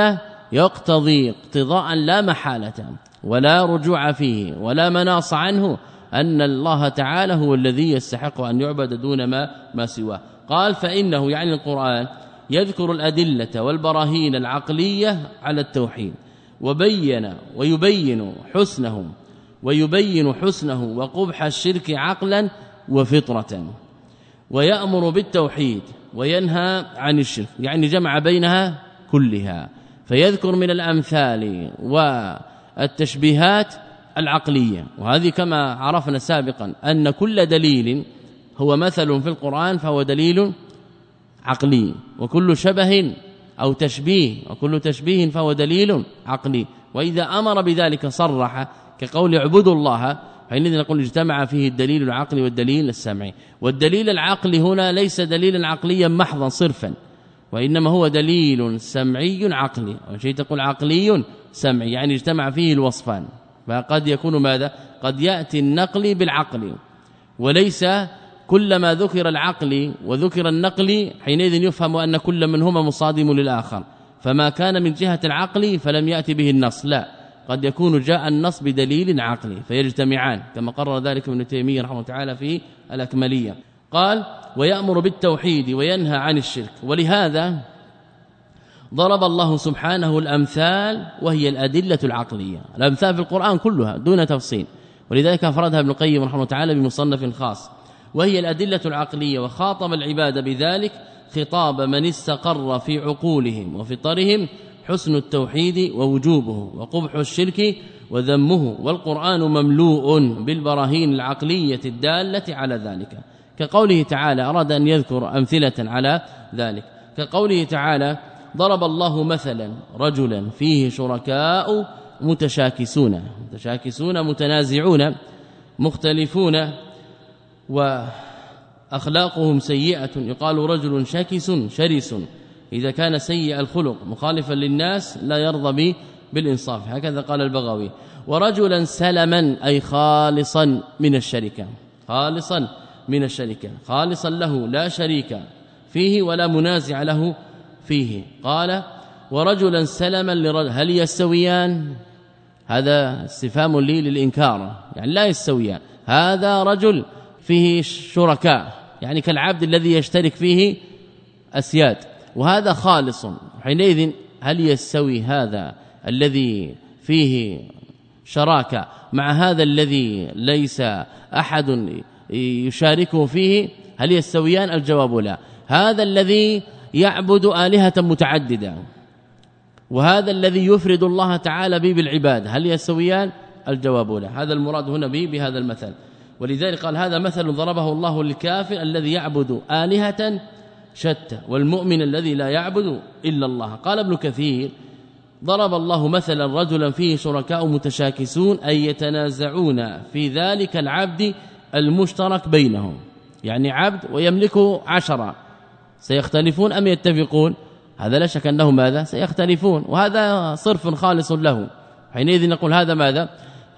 يقتضي اقتضاء لا محالة ولا رجوع فيه ولا مناص عنه أن الله تعالى هو الذي يستحق أن يعبد دون ما ما سواه. قال فإنه يعني القرآن يذكر الأدلة والبراهين العقلية على التوحيد وبين ويبين حسنه ويبين حسنه وقبح الشرك عقلا وفطرة، ويأمر بالتوحيد وينهى عن الشرك، يعني جمع بينها كلها، فيذكر من الأمثال والتشبيهات العقلية. وهذه كما عرفنا سابقا أن كل دليل هو مثل في القرآن فهو دليل عقلي، وكل شبه أو تشبيه وكل تشبيه فهو دليل عقلي. وإذا أمر بذلك صرح كقول اعبدوا الله، حينئذ نقول اجتمع فيه الدليل العقلي والدليل السمعي. والدليل العقلي هنا ليس دليلا عقليا محضا صرفا، وإنما هو دليل سمعي عقلي، وشيء تقول عقلي سمعي يعني اجتمع فيه الوصفان. فقد يكون ماذا؟ قد يأتي النقل بالعقل، وليس كلما ذكر العقل وذكر النقل حينئذ يفهم أن كل منهما مصادم للآخر، فما كان من جهة العقل فلم يأتي به النص، لا، قد يكون جاء النص بدليل عقلي فيجتمعان، كما قرر ذلك ابن تيمية رحمه الله تعالى في الأكملية. قال ويأمر بالتوحيد وينهى عن الشرك. ولهذا ضرب الله سبحانه الأمثال وهي الأدلة العقلية، الأمثال في القرآن كلها دون تفصيل، ولذلك أفردها ابن القيم رحمه الله تعالى بمصنف خاص، وهي الأدلة العقلية، وخاطب العباد بذلك خطاب من استقر في عقولهم وفطرهم حسن التوحيد ووجوبه وقبح الشرك وذمه، والقرآن مملوء بالبراهين العقلية الدالة على ذلك، كقوله تعالى أراد أن يذكر أمثلة على ذلك، كقوله تعالى ضرب الله مثلا رجلا فيه شركاء متشاكسون متشاكسون متنازعون مختلفون وأخلاقهم سيئة، يقال رجل شاكس شرس إذا كان سيء الخلق مخالفا للناس لا يرضى بالإنصاف، هكذا قال البغوي. ورجلا سلما أي خالصا من الشركة، خالصا من الشركة، خالصا له لا شريك فيه ولا منازع له فيه. قال ورجلا سلما لرجل، هل يستويان؟ هذا استفهام لي للإنكار، يعني لا يستويان. هذا رجل فيه شركاء يعني كالعبد الذي يشترك فيه أسياد، وهذا خالص، حينئذ هل يستوي هذا الذي فيه شراكة مع هذا الذي ليس أحد يشاركه فيه؟ هل يستويان؟ الجواب لا. هذا الذي يعبد آلهة متعددة وهذا الذي يفرد الله تعالى به بالعباد، هل يستويان؟ الجواب لا. هذا المراد هنا به بهذا المثل، ولذلك قال هذا مثل ضربه الله للكافر الذي يعبد آلهة شتى والمؤمن الذي لا يعبد إلا الله. قال ابن كثير ضرب الله مثلا رجلا فيه شركاء متشاكسون أي يتنازعون في ذلك العبد المشترك بينهم، يعني عبد ويملكه عشرة، سيختلفون أم يتفقون؟ هذا لا شك أنه ماذا؟ سيختلفون، وهذا صرف خالص له، حينئذ نقول هذا ماذا؟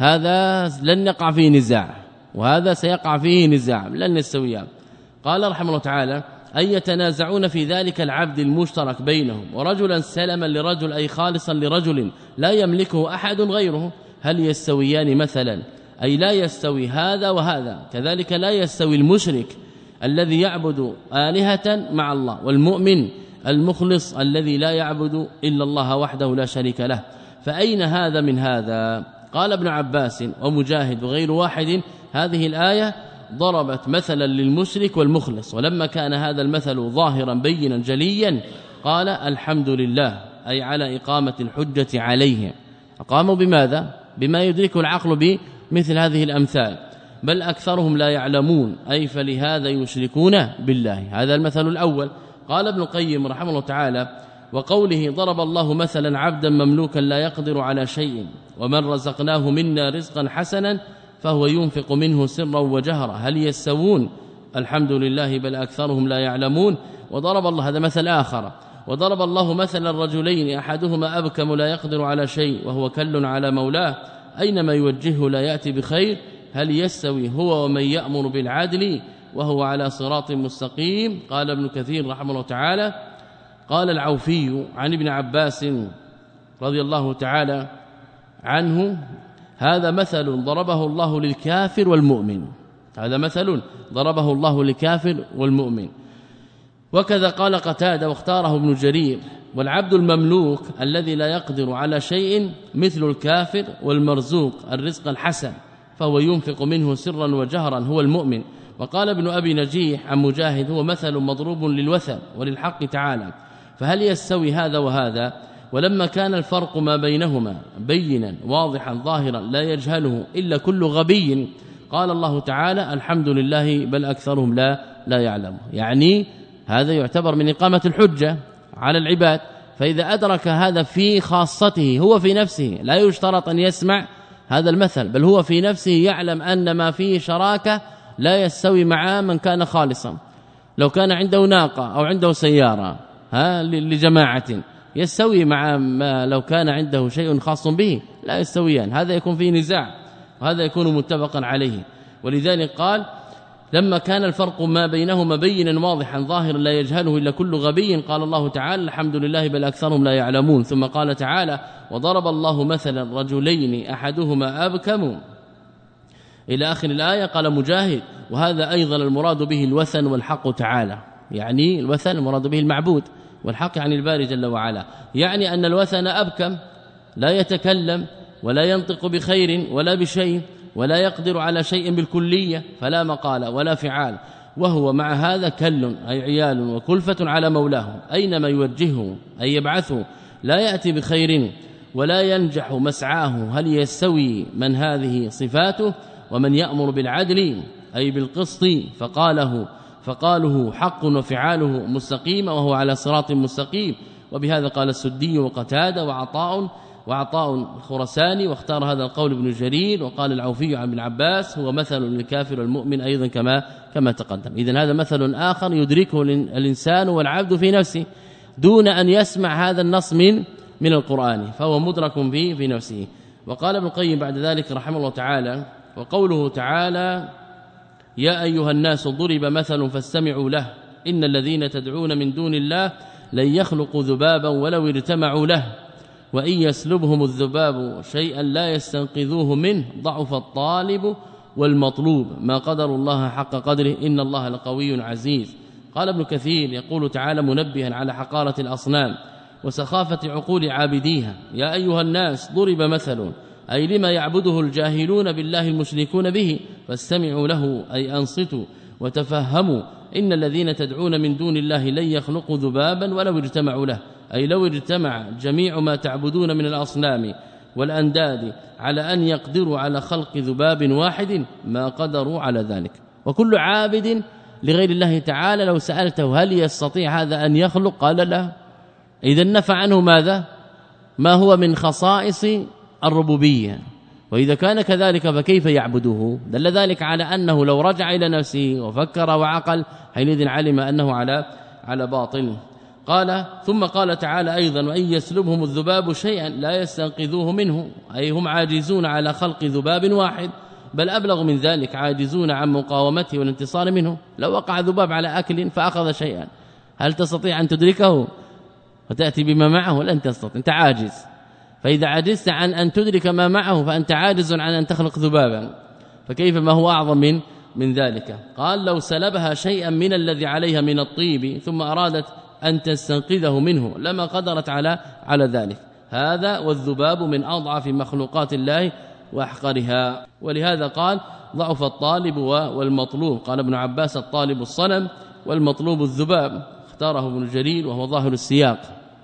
هذا لن يقع فيه نزاع وهذا سيقع فيه نزاع، لن يستويان. قال رحمه الله تعالى أي يتنازعون في ذلك العبد المشترك بينهم. ورجلا سلما لرجل أي خالصا لرجل لا يملكه أحد غيره، هل يستويان مثلا؟ أي لا يستوي هذا وهذا، كذلك لا يستوي المشرك الذي يعبد آلهة مع الله والمؤمن المخلص الذي لا يعبد إلا الله وحده لا شريك له. فأين هذا من هذا؟ قال ابن عباس ومجاهد وغير واحد هذه الآية ضربت مثلا للمشرك والمخلص، ولما كان هذا المثل ظاهرا بينا جليا قال الحمد لله، أي على إقامة الحجة عليهم. أقاموا بماذا؟ بما يدرك العقل بمثل هذه الأمثال، بل أكثرهم لا يعلمون، أي فلهذا يشركون بالله. هذا المثل الأول. قال ابن القيم رحمه الله تعالى وقوله ضرب الله مثلا عبدا مملوكا لا يقدر على شيء ومن رزقناه منا رزقا حسنا فهو ينفق منه سرا وجهرا، هل يستوون؟ الحمد لله بل أكثرهم لا يعلمون. وضرب الله هذا مثل آخر، وضرب الله مثلا الرجلين أحدهما أبكم لا يقدر على شيء وهو كل على مولاه أينما يوجهه لا يأتي بخير، هل يستوي هو ومن يأمر بالعدل وهو على صراط مستقيم. قال ابن كثير رحمه الله تعالى قال العوفي عن ابن عباس رضي الله تعالى عنه هذا مثل ضربه الله للكافر والمؤمن هذا مثل ضربه الله للكافر والمؤمن. وكذا قال قتادة واختاره ابن جرير والعبد المملوك الذي لا يقدر على شيء مثل الكافر والمرزوق الرزق الحسن فهو ينفق منه سرا وجهرا هو المؤمن. وقال ابن أبي نجيح عن مجاهد هو مثل مضروب للوثن وللحق تعالى فهل يستوي هذا وهذا؟ ولما كان الفرق ما بينهما بينا واضحا ظاهرا لا يجهله إلا كل غبي قال الله تعالى الحمد لله بل أكثرهم لا لا يعلم. يعني هذا يعتبر من إقامة الحجة على العباد. فإذا أدرك هذا في خاصته هو في نفسه لا يشترط أن يسمع هذا المثل بل هو في نفسه يعلم أن ما فيه شراكة لا يستوي مع من كان خالصا. لو كان عنده ناقة أو عنده سيارة ها لجماعة يستوي مع ما لو كان عنده شيء خاص به لا يستويان. هذا يكون فيه نزاع وهذا يكون متفقا عليه. ولذلك قال لما كان الفرق ما بينهما بينا واضحا ظاهرا لا يجهله إلا كل غبي قال الله تعالى الحمد لله بل أكثرهم لا يعلمون. ثم قال تعالى وضرب الله مثلا رجلين أحدهما أبكم إلى آخر الآية. قال مجاهد وهذا أيضا المراد به الوثن والحق تعالى يعني الوثن المراد به المعبود والحق يعني الباري جل وعلا. يعني أن الوثن أبكم لا يتكلم ولا ينطق بخير ولا بشيء ولا يقدر على شيء بالكلية فلا مقال ولا فعال وهو مع هذا كل أي عيال وكلفة على مولاه أينما يوجهه أي يبعثه لا يأتي بخير ولا ينجح مسعاه. هل يستوي من هذه صفاته ومن يأمر بالعدل أي بالقسط فقاله فقاله حق وفعاله مستقيم وهو على صراط مستقيم. وبهذا قال السدي وقتادة وعطاء وعطاء الخرساني واختار هذا القول ابن جرير. وقال العوفي عن ابن عباس هو مثل للكافر والمؤمن أيضا كما كما تقدم. إذن هذا مثل آخر يدركه الإنسان والعبد في نفسه دون أن يسمع هذا النص من من القرآن فهو مدرك به في نفسه. وقال ابن القيم بعد ذلك رحمه الله تعالى وقوله تعالى يا أيها الناس ضرب مثل فاستمعوا له إن الذين تدعون من دون الله لن يخلقوا ذبابا ولو اجتمعوا له وإن يسلبهم الذباب شيئا لا يستنقذوه منه ضعف الطالب والمطلوب ما قدر الله حق قدره إن الله لقوي عزيز. قال ابن كثير يقول تعالى منبها على حقارة الأصنام وسخافة عقول عابديها يا أيها الناس ضرب مثل أي لما يعبده الجاهلون بالله المشركون به فاستمعوا له أي أنصتوا وتفهموا إن الذين تدعون من دون الله لن يخلقوا ذبابا ولو اجتمعوا له أي لو اجتمع جميع ما تعبدون من الأصنام والأنداد على أن يقدروا على خلق ذباب واحد ما قدروا على ذلك. وكل عابد لغير الله تعالى لو سألته هل يستطيع هذا أن يخلق قال لا. إذن نفى عنه ماذا ما هو من خصائص الربوبية. وإذا كان كذلك فكيف يعبده؟ دل ذلك على أنه لو رجع إلى نفسه وفكر وعقل حينئذ علم أنه على على باطل. قال ثم قال تعالى أيضا وإن يسلبهم الذباب شيئا لا يستنقذوه منه أي هم عاجزون على خلق ذباب واحد بل أبلغ من ذلك عاجزون عن مقاومته والانتصار منه. لو وقع ذباب على أكل فأخذ شيئا هل تستطيع أن تدركه وتأتي بما معه؟ لن تستطيع أنت عاجز. فإذا عجزت عن أن تدرك ما معه فأنت عاجز عن أن تخلق ذبابا فكيف ما هو أعظم من من ذلك. قال لو سلبها شيئا من الذي عليها من الطيب ثم أرادت أن تستنقذه منه لما قدرت على على ذلك. هذا والذباب من أضعف مخلوقات الله وأحقرها. ولهذا قال ضعف الطالب والمطلوب. قال ابن عباس الطالب الصنم والمطلوب الذباب اختاره ابن جرير وهو ظاهر السياق.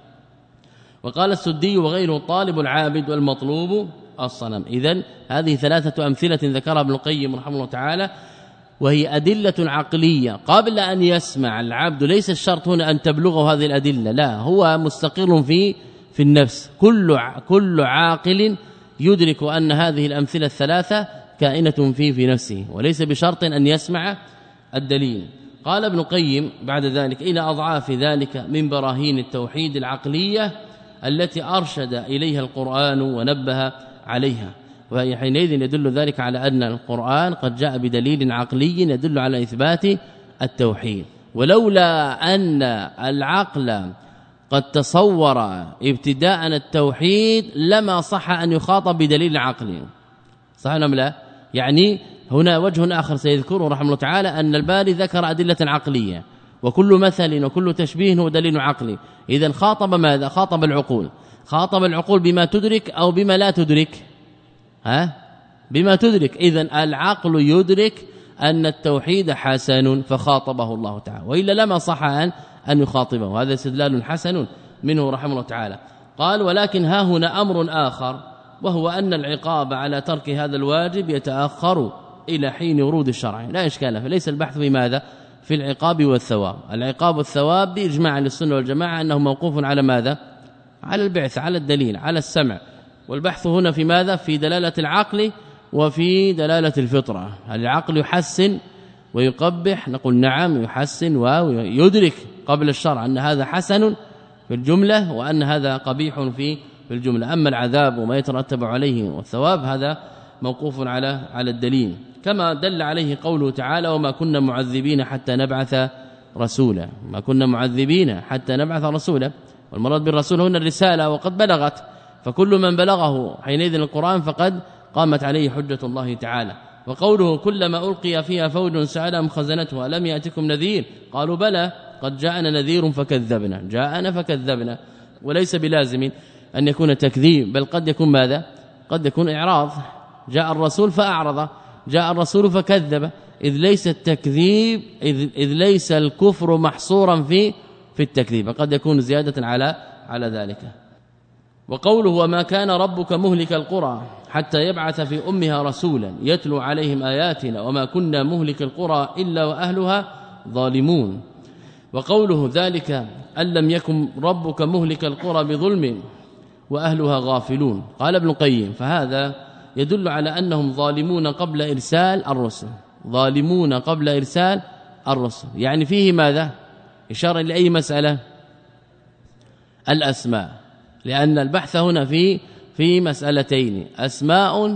وقال السدي وغيره الطالب العابد والمطلوب الصنم. إذن هذه ثلاثة أمثلة ذكرها ابن القيم رحمه الله تعالى وهي أدلة عقلية قبل أن يسمع العبد. ليس الشرط هنا أن تبلغه هذه الأدلة لا هو مستقر في في النفس. كل كل عاقل يدرك أن هذه الأمثلة الثلاثة كائنة فيه في نفسه وليس بشرط أن يسمع الدليل. قال ابن القيم بعد ذلك إلى أضعاف ذلك من براهين التوحيد العقلية التي أرشد إليها القرآن ونبه عليها. وهي حينئذ يدل ذلك على أن القرآن قد جاء بدليل عقلي يدل على إثبات التوحيد. ولولا أن العقل قد تصور ابتداء التوحيد لما صح أن يخاطب بدليل عقلي، صح أم لا؟ يعني هنا وجه آخر سيذكره رحمه الله تعالى أن الباري ذكر أدلة عقلية، وكل مثل وكل تشبيه هو دليل عقلي. إذا خاطب ماذا؟ خاطب العقول. خاطب العقول بما تدرك أو بما لا تدرك؟ ها؟ بما تدرك. إذن العقل يدرك أن التوحيد حسن فخاطبه الله تعالى، وإلا لما صح أن أن يخاطبه. هذا استدلال حسن منه رحمه الله تعالى. قال ولكن ها هنا أمر آخر، وهو أن العقاب على ترك هذا الواجب يتأخر إلى حين ورود الشرع، لا إشكال. فليس البحث في ماذا؟ في العقاب والثواب. العقاب والثواب بإجماع للسنة والجماعة أنه موقوف على ماذا؟ على البعث، على الدليل، على السمع. والبحث هنا في ماذا؟ في دلالة العقل وفي دلالة الفطرة. هل العقل يحسن ويقبح؟ نقول نعم يحسن ويدرك قبل الشرع أن هذا حسن في الجملة وأن هذا قبيح في في الجملة. أما العذاب وما يترتب عليه والثواب هذا موقوف على على الدليل، كما دل عليه قوله تعالى وما كنا معذبين حتى نبعث رسولا. ما كنا معذبين حتى نبعث رسولا، والمراد بالرسول هنا الرسالة وقد بلغت، فكل من بلغه حينئذ القرآن فقد قامت عليه حجة الله تعالى. وقوله كلما ألقي فيها فوج سألهم خزنتها لم يأتكم نذير قالوا بلى قد جاءنا نذير فكذبنا. جاءنا فكذبنا، وليس بلازم أن يكون تكذيب، بل قد يكون ماذا؟ قد يكون إعراض. جاء الرسول فأعرض، جاء الرسول فكذب، إذ ليس التكذيب إذ, إذ ليس الكفر محصورا في في التكذيب، قد يكون زيادة على على ذلك. وقوله وما كان ربك مهلك القرى حتى يبعث في أمها رسولا يتلو عليهم آياتنا وما كنا مهلك القرى إلا وأهلها ظالمون. وقوله ذلك أن لم يكن ربك مهلك القرى بظلم وأهلها غافلون. قال ابن القيم فهذا يدل على أنهم ظالمون قبل إرسال الرسل، ظالمون قبل إرسال الرسل، يعني فيه ماذا؟ إشارة لأي مسألة؟ الأسماء، لأن البحث هنا في في مسألتين، أسماء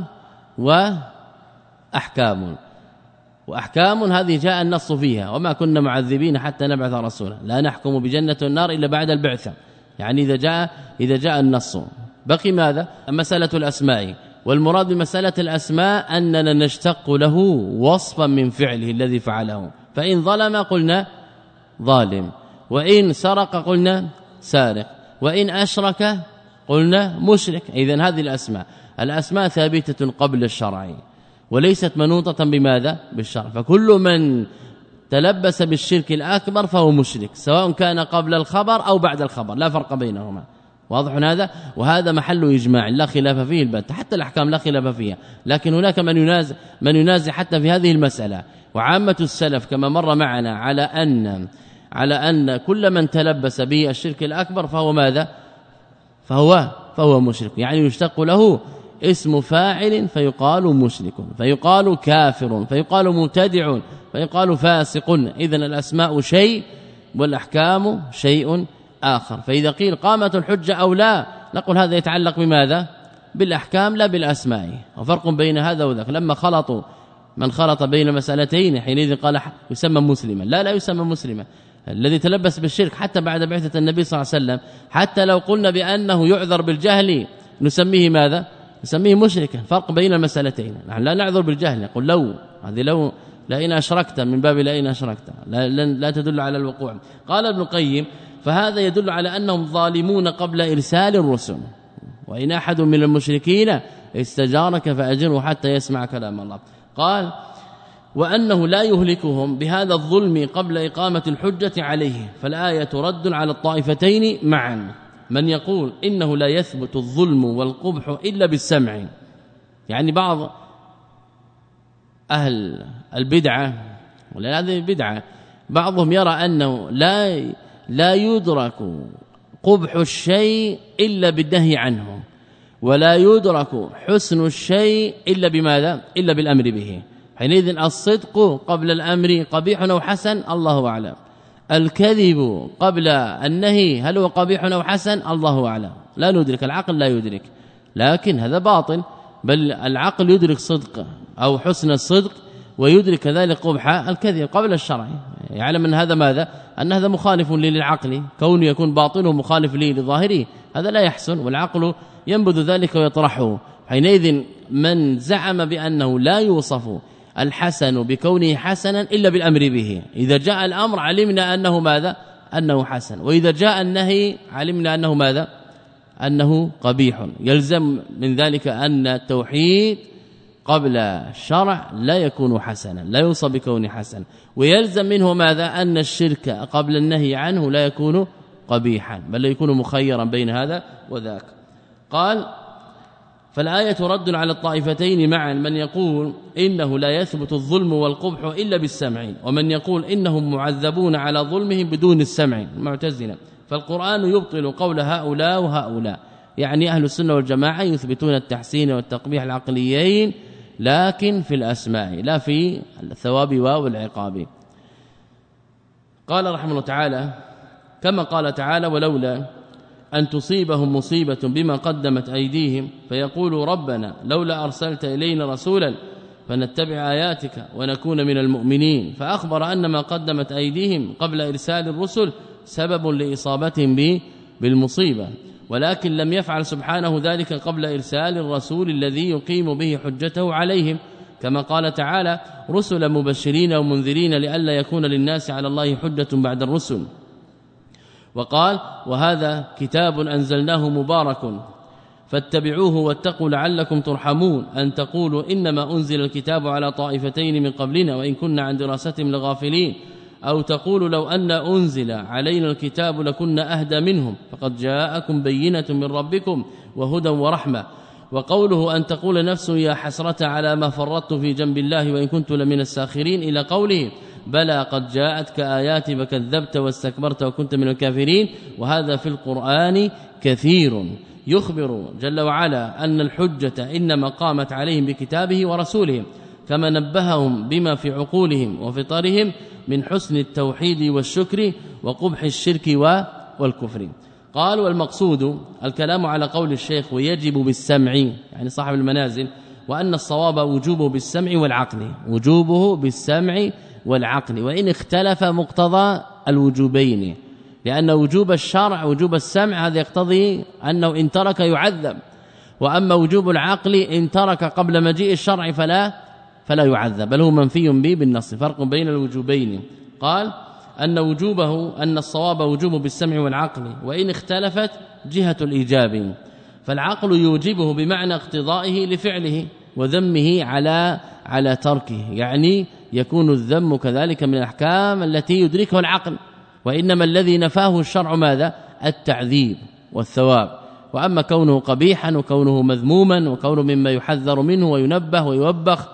وأحكام. وأحكام هذه جاء النص فيها وما كنا معذبين حتى نبعث رسولا، لا نحكم بجنة والنار إلا بعد البعثة، يعني إذا جاء إذا جاء النص. بقي ماذا؟ مسألة الأسماء، والمراد بمسألة الأسماء أننا نشتق له وصفا من فعله الذي فعله، فإن ظلم قلنا ظالم، وإن سرق قلنا سارق، وإن أشرك قلنا مشرك. إذن هذه الأسماء الأسماء ثابتة قبل الشرع وليست منوطة بماذا؟ بالشرع، فكل من تلبس بالشرك الأكبر فهو مشرك، سواء كان قبل الخبر أو بعد الخبر، لا فرق بينهما. واضح هذا؟ وهذا محل إجماع لا خلاف فيه البتة، حتى الأحكام لا خلاف فيها، لكن هناك من ينازع من ينازع حتى في هذه المسألة. وعامة السلف كما مر معنا على أن على أن كل من تلبس به الشرك الأكبر فهو ماذا؟ فهو فهو مشرك، يعني يشتق له اسم فاعل فيقال مشرك، فيقال كافر، فيقال مبتدع، فيقال فاسق. إذن الأسماء شيء والأحكام شيء آخر. فإذا قيل قامت الحجة أو لا، نقول هذا يتعلق بماذا؟ بالأحكام لا بالأسماء. وفرق بين هذا وذاك. لما خلطوا من خلط بين مسألتين حينئذ قال يسمى مسلما، لا لا يسمى مسلما. الذي تلبس بالشرك حتى بعد بعثة النبي صلى الله عليه وسلم، حتى لو قلنا بأنه يعذر بالجهل نسميه ماذا؟ نسميه مشركا. فرق بين المسألتين، نحن لا نعذر بالجهل، نقول لو هذه لو لئن أشركت من باب لئن أشركت، لا, لا تدل على الوقوع. قال ابن القيم فهذا يدل على أنهم ظالمون قبل إرسال الرسل، وإن أحد من المشركين استجارك فأجره حتى يسمع كلام الله. قال وأنه لا يهلكهم بهذا الظلم قبل إقامة الحجة عليه، فالآية رد على الطائفتين معا. من يقول إنه لا يثبت الظلم والقبح إلا بالسمع، يعني بعض أهل البدعة ولا هذه البدعة بعضهم يرى أنه لا لا يدرك قبح الشيء إلا بالنهي عنه، ولا يدرك حسن الشيء إلا بماذا؟ إلا بالأمر به. حينئذ الصدق قبل الأمر قبيح أو حسن الله أعلم، الكذب قبل النهي هل هو قبيح أو حسن الله أعلم، لا ندرك، العقل لا يدرك، لكن هذا باطل، بل العقل يدرك صدق أو حسن الصدق ويدرك كذلك قبح الكذب قبل الشرع. يعلم أن هذا ماذا أن هذا مخالف للعقل، كونه يكون باطنه مخالف لي لظاهره هذا لا يحسن، والعقل ينبذ ذلك ويطرحه. حينئذ من زعم بأنه لا يوصف الحسن بكونه حسنا إلا بالأمر به، إذا جاء الأمر علمنا أنه ماذا أنه حسن، وإذا جاء النهي علمنا أنه ماذا أنه قبيح. يلزم من ذلك أن التوحيد قبل الشرع لا يكون حسنا، لا يوصف بكونه حسن، ويلزم منه ماذا أن الشرك قبل النهي عنه لا يكون قبيحا، بل يكون مخيرا بين هذا وذاك. قال فالآية رد على الطائفتين معا، من يقول إنه لا يثبت الظلم والقبح إلا بالسمع، ومن يقول إنهم معذبون على ظلمهم بدون السمع، المعتزلة. فالقرآن يبطل قول هؤلاء وهؤلاء، يعني أهل السنة والجماعة يثبتون التحسين والتقبيح العقليين لكن في الأسماء لا في الثواب والعقاب. قال رحمه الله تعالى كما قال تعالى ولولا أن تصيبهم مصيبة بما قدمت أيديهم فيقولوا ربنا لولا أرسلت إلينا رسولا فنتبع آياتك ونكون من المؤمنين، فأخبر أن ما قدمت أيديهم قبل إرسال الرسل سبب لإصابتهم بالمصيبة، ولكن لم يفعل سبحانه ذلك قبل إرسال الرسول الذي يقيم به حجته عليهم، كما قال تعالى رسلا مبشرين ومنذرين لئلا يكون للناس على الله حجة بعد الرسل. وقال وهذا كتاب أنزلناه مبارك فاتبعوه واتقوا لعلكم ترحمون، أن تقولوا إنما أنزل الكتاب على طائفتين من قبلنا وإن كنا عن دراستهم لغافلين، أو تقولوا لو أن أنزل علينا الكتاب لكنا أهدى منهم، فقد جاءكم بينة من ربكم وهدى ورحمة. وقوله أن تقول نفس يا حسرة على ما فرطت في جنب الله وإن كنت لمن الساخرين، إلى قوله بلى قد جاءتك آياتي فكذبت واستكبرت وكنت من الكافرين. وهذا في القرآن كثير، يخبر جل وعلا أن الحجة إنما قامت عليهم بكتابه ورسولهم، كما نبههم بما في عقولهم وفطرهم من حسن التوحيد والشكر وقبح الشرك والكفر. قال والمقصود الكلام على قول الشيخ ويجب بالسمع، يعني صاحب المنازل، وأن الصواب وجوبه بالسمع والعقل، وجوبه بالسمع والعقل، وإن اختلف مقتضى الوجوبين، لأن وجوب الشرع وجوب السمع هذا يقتضي أنه إن ترك يعذب، وأما وجوب العقل إن ترك قبل مجيء الشرع فلا فلا يعذب، بل هو منفي به بالنص، فرق بين الوجوبين. قال أن وجوبه أن الصواب وجوبه بالسمع والعقل، وإن اختلفت جهة الإيجاب، فالعقل يوجبه بمعنى اقتضائه لفعله وذمه على على تركه، يعني يكون الذم كذلك من الأحكام التي يدركها العقل، وإنما الذي نفاه الشرع ماذا التعذيب والثواب. وأما كونه قبيحا وكونه مذموما وكونه مما يحذر منه وينبه ويوبخ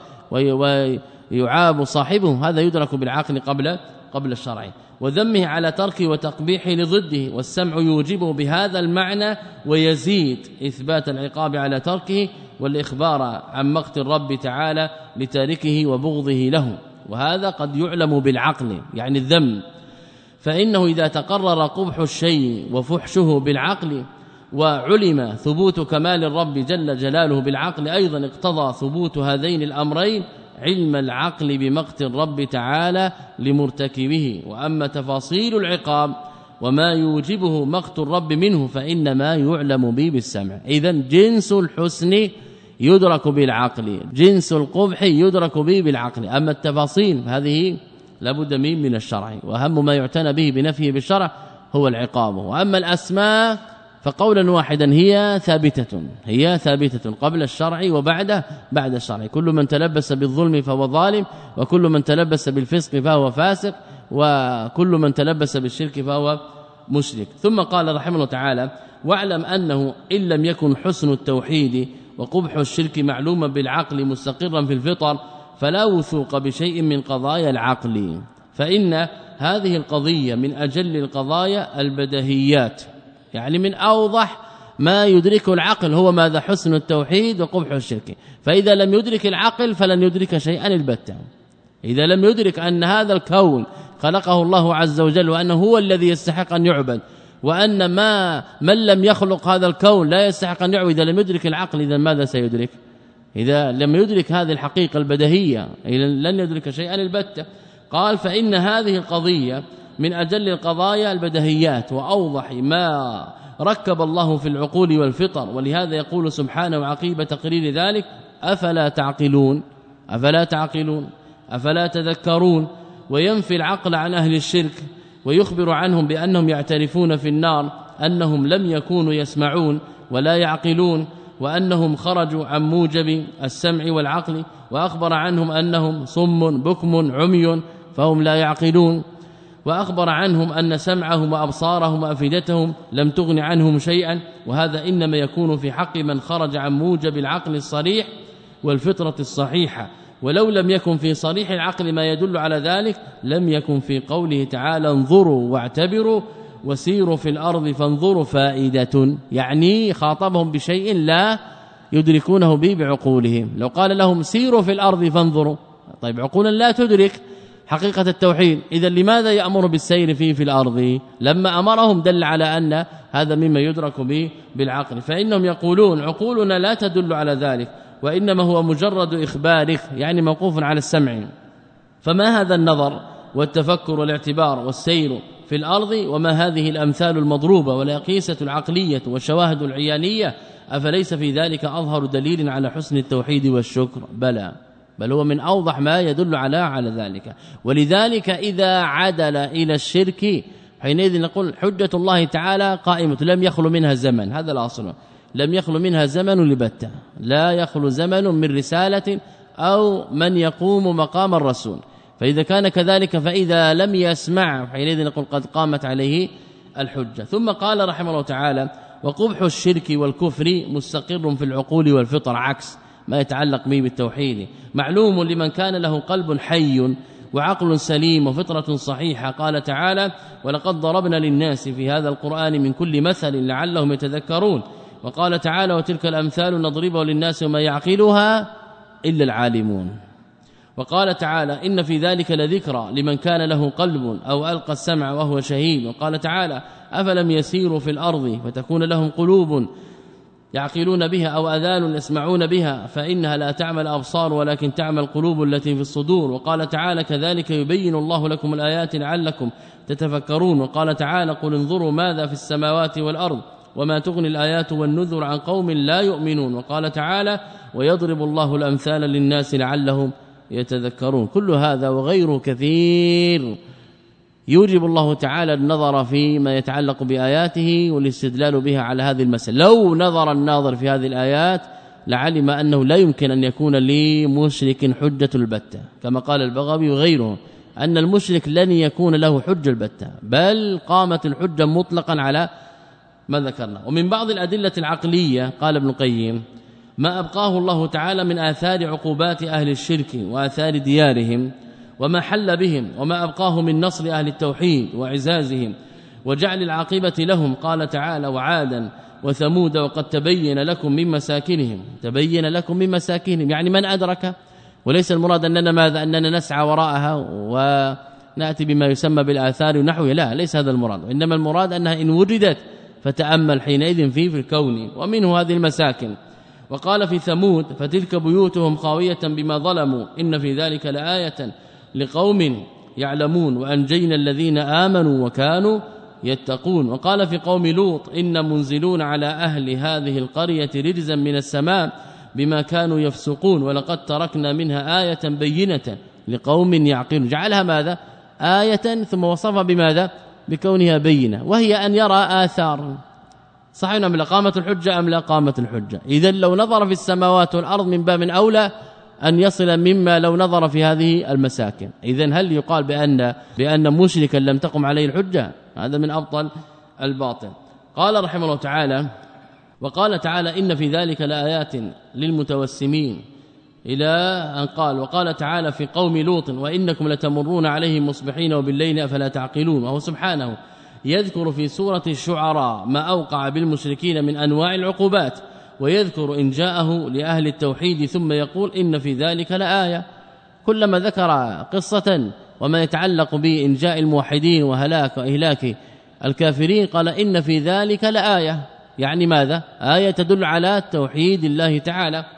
ويعاب صاحبه هذا يدرك بالعقل قبل قبل الشرع، وذمه على تركه وتقبيحه لضده، والسمع يوجبه بهذا المعنى ويزيد إثبات العقاب على تركه والإخبار عن مقت الرب تعالى لتاركه وبغضه له، وهذا قد يعلم بالعقل يعني الذم، فإنه إذا تقرر قبح الشيء وفحشه بالعقل وعلم ثبوت كمال الرب جل جلاله بالعقل، أيضا اقتضى ثبوت هذين الأمرين علم العقل بمقت الرب تعالى لمرتكبه. وأما تفاصيل العقاب وما يوجبه مقت الرب منه فإنما يعلم به بالسمع. إذن جنس الحسن يدرك بالعقل، جنس القبح يدرك به بالعقل، أما التفاصيل هذه لابد من من الشرع، وأهم ما يعتنى به بنفيه بالشرع هو العقاب. وأما الأسماء فقولا واحدا هي ثابتة هي ثابتة قبل الشرع وبعده بعد الشرع، كل من تلبس بالظلم فهو ظالم، وكل من تلبس بالفسق فهو فاسق، وكل من تلبس بالشرك فهو مشرك. ثم قال رحمه الله تعالى واعلم أنه إن لم يكن حسن التوحيد وقبح الشرك معلوما بالعقل مستقرا في الفطر فلا وثوق بشيء من قضايا العقل، فإن هذه القضية من أجل القضايا البديهيات، يعني من أوضح ما يدركه العقل هو ماذا حسن التوحيد وقبح الشرك، فإذا لم يدرك العقل فلن يدرك شيئا البتة. إذا لم يدرك أن هذا الكون خلقه الله عز وجل وأنه هو الذي يستحق أن يعبد، وأن ما من لم يخلق هذا الكون لا يستحق أن يعبد، إذا لم يدرك العقل إذا ماذا إذا لم يدرك هذه الحقيقة البديهية لن يدرك شيئا البتة. قال فإن هذه القضية من أجل القضايا البدهيات وأوضح ما ركب الله في العقول والفطر، ولهذا يقول سبحانه عقيب تقرير ذلك أفلا تعقلون أفلا تعقلون أفلا تذكرون، وينفي العقل عن أهل الشرك ويخبر عنهم بأنهم يعترفون في النار أنهم لم يكونوا يسمعون ولا يعقلون، وأنهم خرجوا عن موجب السمع والعقل، وأخبر عنهم أنهم صم بكم عمي فهم لا يعقلون، وأخبر عنهم أن سمعهم وأبصارهم وأفئدتهم لم تغن عنهم شيئا، وهذا إنما يكون في حق من خرج عن موجب العقل الصريح والفطرة الصحيحة، ولو لم يكن في صريح العقل ما يدل على ذلك لم يكن في قوله تعالى انظروا واعتبروا وسيروا في الأرض فانظروا فائدة، يعني خاطبهم بشيء لا يدركونه به بعقولهم. لو قال لهم سيروا في الأرض فانظروا، طيب عقولا لا تدرك حقيقة التوحيد، إذا لماذا يأمر بالسير فيه في الأرض؟ لما أمرهم دل على أن هذا مما يدرك به بالعقل، فإنهم يقولون عقولنا لا تدل على ذلك، وإنما هو مجرد إخبارك، يعني موقوف على السمع. فما هذا النظر والتفكر والاعتبار والسير في الأرض وما هذه الأمثال المضروبة والأقيسة العقلية والشواهد العيانية؟ أفليس في ذلك أظهر دليل على حسن التوحيد والشكر؟ بلى، بل هو من أوضح ما يدل على على ذلك. ولذلك إذا عدل إلى الشرك حينئذ نقول حجة الله تعالى قائمة لم يخلو منها زمن، هذا الأصل، لم يخلو منها زمن لبتة، لا يخلو زمن من رسالة أو من يقوم مقام الرسول. فإذا كان كذلك فإذا لم يسمع حينئذ نقول قد قامت عليه الحجة. ثم قال رحمه الله تعالى وقبح الشرك والكفر مستقر في العقول والفطر، عكس ما يتعلق به بالتوحيد، معلوم لمن كان له قلب حي وعقل سليم وفطرة صحيحة. قال تعالى ولقد ضربنا للناس في هذا القرآن من كل مثل لعلهم يتذكرون. وقال تعالى وتلك الأمثال نضربها للناس وما يعقلها إلا العالمون. وقال تعالى إن في ذلك لذكرى لمن كان له قلب أو ألقى السمع وهو شهيد. وقال تعالى أفلم يسيروا في الأرض فتكون لهم قلوب يعقلون بها أو أذان يسمعون بها فإنها لا تعمل أبصار ولكن تعمل قلوب التي في الصدور. وقال تعالى كذلك يبين الله لكم الآيات لعلكم تتفكرون. وقال تعالى قل انظروا ماذا في السماوات والأرض وما تغني الآيات والنذر عن قوم لا يؤمنون. وقال تعالى ويضرب الله الأمثال للناس لعلهم يتذكرون. كل هذا وغيره كثير يوجب الله تعالى النظر فيما يتعلق بآياته والاستدلال بها على هذه المسألة. لو نظر الناظر في هذه الآيات لعلم أنه لا يمكن أن يكون لمشرك حجة البتة، كما قال البغوي وغيره أن المشرك لن يكون له حجة البتة، بل قامت الحجة مطلقا على ما ذكرنا. ومن بعض الأدلة العقلية قال ابن القيم ما أبقاه الله تعالى من آثار عقوبات أهل الشرك وآثار ديارهم وما حل بهم وما أبقاه من نصر أهل التوحيد وعزازهم وجعل العاقبة لهم. قال تعالى وعادا وثمود وقد تبين لكم من مساكنهم، تبين لكم من مساكنهم يعني من أدرك، وليس المراد أننا ماذا أننا نسعى وراءها ونأتي بما يسمى بالآثار ونحوه، لا ليس هذا المراد، وإنما المراد أنها إن وجدت فتأمل حينئذ فيه في الكون ومنه هذه المساكن. وقال في ثمود فتلك بيوتهم خاوية بما ظلموا إن في ذلك لآية لقوم يعلمون وأنجينا الذين آمنوا وكانوا يتقون. وقال في قوم لوط إن منزلون على أهل هذه القرية رجزا من السماء بما كانوا يفسقون ولقد تركنا منها آية بينة لقوم يعقلون. جعلها ماذا؟ آية ثم وصفها بماذا؟ بكونها بينة، وهي أن يرى آثار. صحيح أم لا قامت الحجة أم لا قامت الحجة؟ إذن لو نظر في السماوات والأرض من باب أولى أن يصل مما لو نظر في هذه المساكن. إذن هل يقال بأن بأن مشركا لم تقم عليه الحجة؟ هذا من أبطل الباطل. قال رحمه الله تعالى وقال تعالى إن في ذلك لآيات للمتوسمين إلى أن قال وقال تعالى في قوم لوط وإنكم لتمرون عليهم مصبحين وبالليل أفلا تعقلون. وهو سبحانه يذكر في سورة الشعراء ما أوقع بالمشركين من أنواع العقوبات، ويذكر إن جاءه لأهل التوحيد ثم يقول إن في ذلك لآية. كلما ذكر قصة وما يتعلق بإنجاء الموحدين وهلاك وإهلاك الكافرين قال إن في ذلك لآية، يعني ماذا؟ آية تدل على توحيد الله تعالى.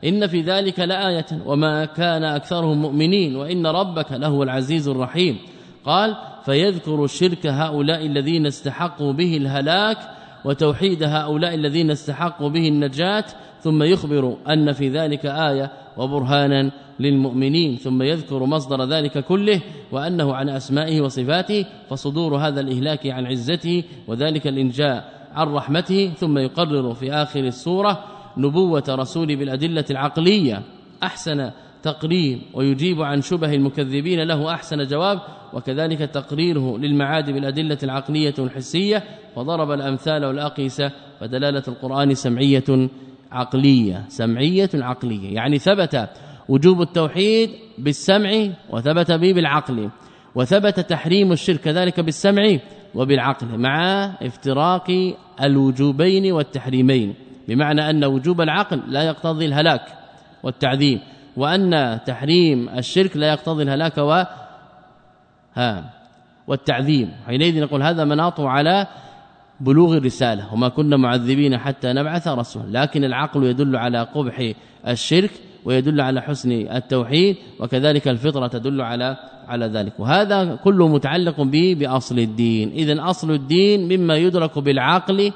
إن في ذلك لآية وما كان أكثرهم مؤمنين وإن ربك لهو العزيز الرحيم. قال فيذكر الشرك هؤلاء الذين استحقوا به الهلاك وتوحيد هؤلاء الذين استحقوا به النجاة، ثم يخبر أن في ذلك آية وبرهانا للمؤمنين، ثم يذكر مصدر ذلك كله وأنه عن أسمائه وصفاته، فصدور هذا الإهلاك عن عزته وذلك الإنجاء عن رحمته. ثم يقرر في آخر السورة نبوة رسول بالأدلة العقلية أحسن تقرير، ويجيب عن شبه المكذبين له أحسن جواب، وكذلك تقريره للمعاد بالأدلة العقلية الحسية، وضرب الأمثال والأقيسة، فدلالة القرآن سمعية عقلية سمعية عقلية، يعني ثبت وجوب التوحيد بالسمع وثبت به بالعقل، وثبت تحريم الشرك كذلك بالسمع وبالعقل، مع افتراق الوجوبين والتحريمين، بمعنى أن وجوب العقل لا يقتضي الهلاك والتعذيب، وأن تحريم الشرك لا يقتضي الهلاك و ها والتعذيب. حينئذ نقول هذا مناط على بلوغ الرسالة، وما كنا معذبين حتى نبعث رسولا، لكن العقل يدل على قبح الشرك ويدل على حسن التوحيد، وكذلك الفطرة تدل على على ذلك، وهذا كله متعلق به بأصل الدين. إذن أصل الدين مما يدرك بالعقل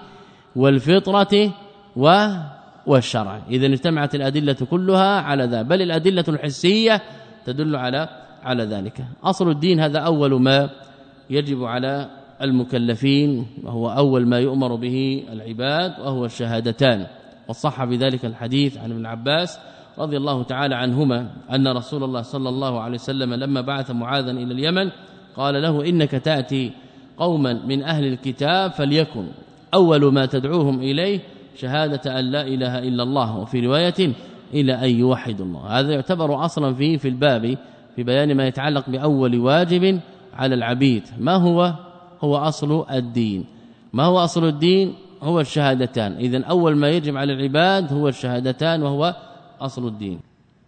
والفطرة و والشرع. إذن اجتمعت الأدلة كلها على ذا، بل الأدلة الحسية تدل على على ذلك. أصل الدين هذا أول ما يجب على المكلفين، وهو أول ما يؤمر به العباد، وهو الشهادتان. وصح بذلك الحديث عن ابن عباس رضي الله تعالى عنهما أن رسول الله صلى الله عليه وسلم لما بعث معاذا إلى اليمن قال له إنك تأتي قوما من أهل الكتاب فليكن أول ما تدعوهم إليه شهادة أن لا إله إلا الله، وفي رواية إلى أن يوحدوا الله. هذا يعتبر أصلا فيه في الباب في بيان ما يتعلق بأول واجب على العبيد. ما هو هو أصل الدين؟ ما هو أصل الدين؟ هو الشهادتان. إذن أول ما يجب على العباد هو الشهادتان، وهو أصل الدين.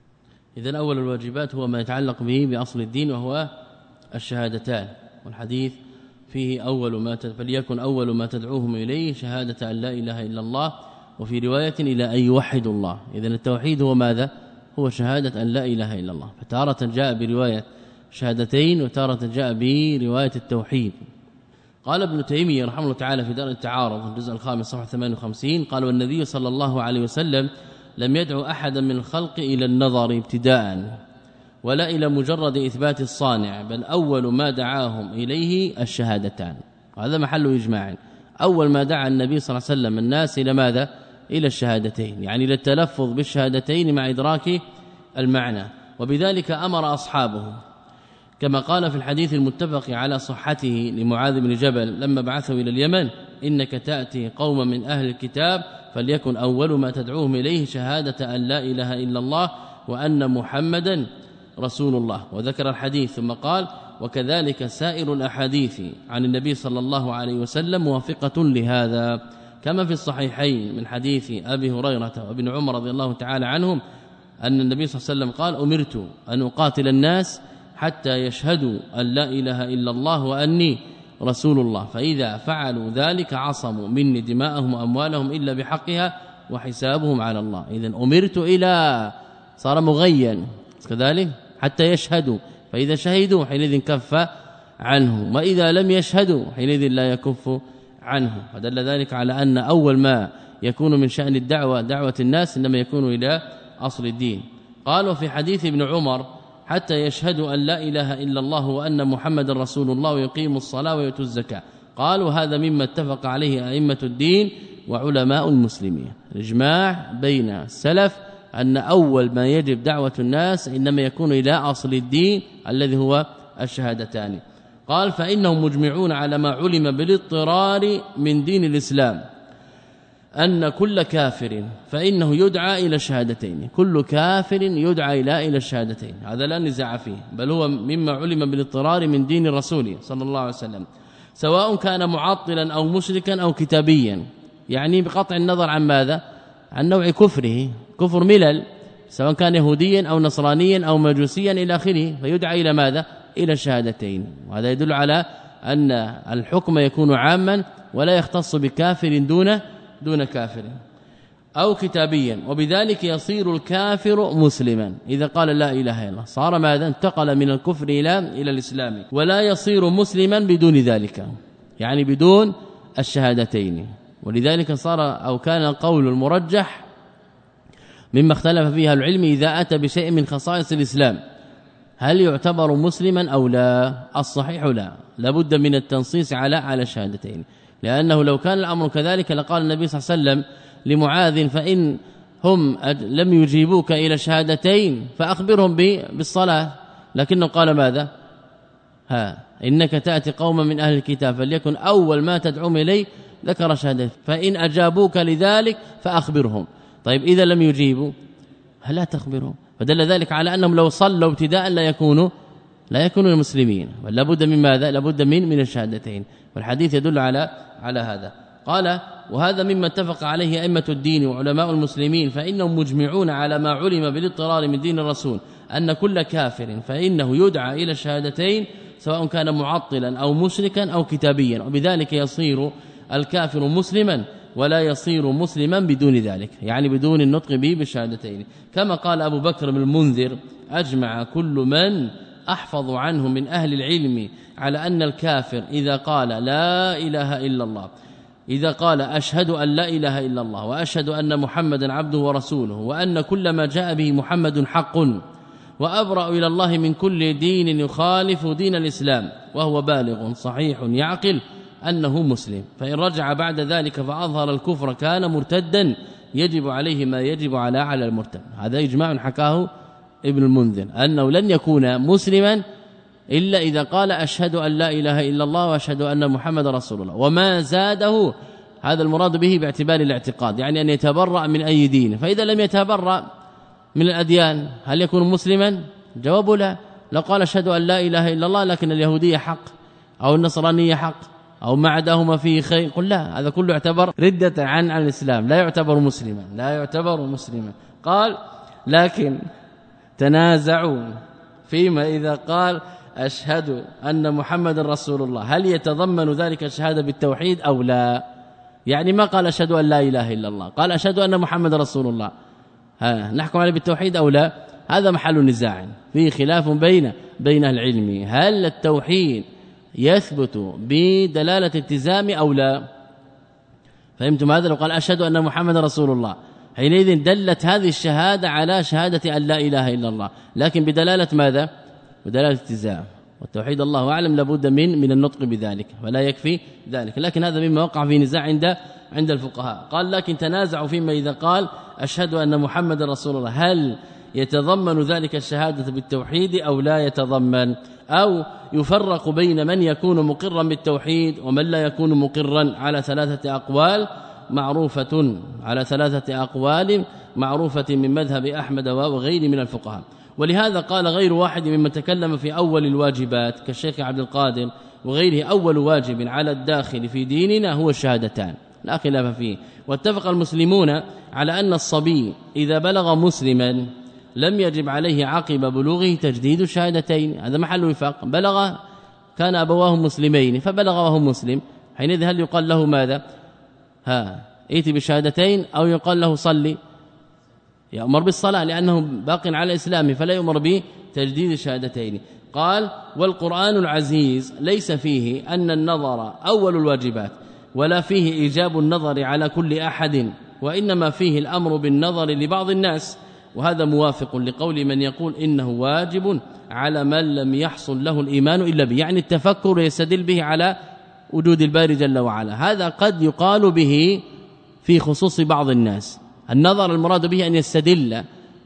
إذن أول الواجبات هو ما يتعلق به بأصل الدين، وهو الشهادتان. والحديث فيه أول ما فليكن أول ما تدعوهم إليه شهادة أن لا إله إلا الله، وفي رواية إلى أن يوحدوا الله. إذن التوحيد هو ماذا؟ هو شهادة أن لا إله إلا الله. فتارة جاء برواية شهادتين، وتارة جاء برواية التوحيد. قال ابن تيمية رحمه الله تعالى في دار التعارض الجزء الخامس صفحة ثمانية وخمسين قال والنبي صلى الله عليه وسلم لم يدعو أحدا من الخلق إلى النظر ابتداء ولا إلى مجرد إثبات الصانع، بل أول ما دعاهم إليه الشهادتان. وهذا محل إجماع. أول ما دعا النبي صلى الله عليه وسلم الناس إلى ماذا؟ إلى الشهادتين، يعني للتلفظ بالشهادتين مع إدراك المعنى. وبذلك أمر أصحابه كما قال في الحديث المتفق على صحته لمعاذ بن جبل لما بعثه إلى اليمن إنك تأتي قوما من أهل الكتاب فليكن أول ما تدعوهم إليه شهادة أن لا إله إلا الله وأن محمدا رسول الله. وذكر الحديث ثم قال وكذلك سائر الأحاديث عن النبي صلى الله عليه وسلم موافقة لهذا، كما في الصحيحين من حديث أبي هريرة وابن عمر رضي الله تعالى عنهم أن النبي صلى الله عليه وسلم قال أمرت أن أقاتل الناس حتى يشهدوا أن لا إله إلا الله وأني رسول الله، فإذا فعلوا ذلك عصموا مني دماءهم وأموالهم إلا بحقها وحسابهم على الله. إذن أمرت إلى صار مغين كذلك حتى يشهدوا، فإذا شهدوا حينئذ كف عنه، وإذا لم يشهدوا حينئذ لا يكف عنه. فدل ذلك على أن أول ما يكون من شأن الدعوة دعوة الناس إنما يكون إلى أصل الدين. قالوا في حديث ابن عمر حتى يشهدوا أن لا إله إلا الله وأن محمد رسول الله ويقيموا الصلاة ويؤتوا الزكاة. قالوا هذا مما اتفق عليه أئمة الدين وعلماء المسلمين، الإجماع بين السلف أن أول ما يجب دعوة الناس إنما يكون إلى أصل الدين الذي هو الشهادتان. قال فإنهم مجمعون على ما علم بالاضطرار من دين الإسلام أن كل كافر فإنه يدعى إلى الشهادتين، كل كافر يدعى إلى إلى الشهادتين، هذا لا نزاع فيه، بل هو مما علم بالاضطرار من دين الرسول صلى الله عليه وسلم، سواء كان معطلا أو مشركا أو كتابيا، يعني بقطع النظر عن ماذا؟ عن نوع كفره، كفر ملل، سواء كان يهوديا أو نصرانيا أو مجوسيا إلى آخره، فيدعى إلى ماذا؟ إلى الشهادتين. وهذا يدل على أن الحكم يكون عاما ولا يختص بكافر دون دون كافر. أو كتابيا، وبذلك يصير الكافر مسلما إذا قال لا إله إلا الله، صار ماذا؟ انتقل من الكفر إلى إلى الإسلام، ولا يصير مسلما بدون ذلك، يعني بدون الشهادتين. ولذلك صار أو كان القول المرجح مما اختلف فيها العلم إذا أتى بشيء من خصائص الإسلام هل يعتبر مسلما أو لا؟ الصحيح لا، لابد من التنصيص على على الشهادتين، لأنه لو كان الأمر كذلك لقال النبي صلى الله عليه وسلم لمعاذ فإن هم لم يجيبوك إلى الشهادتين فأخبرهم بالصلاة، لكنه قال ماذا؟ ها إنك تأتي قوما من أهل الكتاب فليكن أول ما تدعوهم إليه ذكر شهادة، فإن أجابوك لذلك فأخبرهم. طيب إذا لم يجيبوا لا تخبرهم، فدل ذلك على أنهم لو صلوا ابتداء لا يكونوا لا يكونوا مسلمين، ولا بد من ماذا؟ لابد من من الشهادتين، والحديث يدل على على هذا. قال وهذا مما اتفق عليه أئمة الدين وعلماء المسلمين، فإنهم مجمعون على ما علم بالاضطرار من دين الرسول أن كل كافر فإنه يدعى إلى الشهادتين سواء كان معطلا أو مشركا أو كتابيا، وبذلك يصير الكافر مسلما ولا يصير مسلما بدون ذلك، يعني بدون النطق به بالشهادتين. كما قال أبو بكر بن المنذر أجمع كل من أحفظ عنه من أهل العلم على أن الكافر إذا قال لا إله إلا الله، إذا قال أشهد أن لا إله إلا الله وأشهد أن محمدا عبده ورسوله وأن كل ما جاء به محمد حق وأبرأ إلى الله من كل دين يخالف دين الإسلام وهو بالغ صحيح يعقل أنه مسلم، فإن رجع بعد ذلك فأظهر الكفر كان مرتدا يجب عليه ما يجب على على المرتد. هذا إجماع حكاه ابن المنذر أنه لن يكون مسلما إلا إذا قال أشهد أن لا إله إلا الله وأشهد أن محمد رسول الله، وما زاده هذا المراد به باعتبار الاعتقاد، يعني أن يتبرأ من أي دين. فإذا لم يتبرأ من الأديان هل يكون مسلما؟ جواب لا. لو قال أشهد أن لا إله إلا الله لكن اليهودية حق أو النصرانية حق أو ما عداهما فيه خير، قل لا، هذا كله يعتبر ردة عن عن الإسلام، لا يعتبر مسلما، لا يعتبر مسلما. قال لكن تنازعوا فيما إذا قال أشهد أن محمد رسول الله هل يتضمن ذلك الشهادة بالتوحيد أو لا؟ يعني ما قال أشهد أن لا إله إلا الله، قال أشهد أن محمد رسول الله، ها نحكم عليه بالتوحيد أو لا؟ هذا محل نزاع فيه خلاف بين بين العلم، هل التوحيد يثبت بدلالة التزام أو لا؟ فهمتم هذا؟ لو قال أشهد أن محمد رسول الله حينئذ دلت هذه الشهادة على شهادة أن لا إله إلا الله، لكن بدلالة ماذا؟ بدلالة التزام، والتوحيد الله أعلم لابد من من النطق بذلك، ولا يكفي ذلك، لكن هذا مما وقع في نزاع عند عند الفقهاء. قال لكن تنازعوا فيما إذا قال أشهد أن محمد رسول الله هل يتضمن ذلك الشهادة بالتوحيد أو لا يتضمن، أو يفرق بين من يكون مقرا بالتوحيد ومن لا يكون مقرا على ثلاثة أقوال معروفة على ثلاثة أقوال معروفة من مذهب أحمد وغيره من الفقهاء. ولهذا قال غير واحد ممن تكلم في أول الواجبات كالشيخ عبد القادر وغيره أول واجب على الداخل في ديننا هو الشهادتان لا خلاف فيه. واتفق المسلمون على أن الصبي إذا بلغ مسلما لم يجب عليه عقب بلوغه تجديد الشهادتين، هذا محل وفاق. بلغ كان أبواه مسلمين فبلغ وهو مسلم، حينئذ هل يقال له ماذا؟ ها ائتي بالشهادتين أو يقال له صلي؟ يأمر بالصلاة لأنه باق على الإسلام فلا يؤمر بتجديد الشهادتين. قال والقرآن العزيز ليس فيه أن النظر أول الواجبات ولا فيه إيجاب النظر على كل أحد، وإنما فيه الأمر بالنظر لبعض الناس، وهذا موافق لقول من يقول إنه واجب على من لم يحصل له الإيمان إلا به، يعني التفكر يستدل به على وجود الباري جل وعلا. هذا قد يقال به في خصوص بعض الناس، النظر المراد به أن يستدل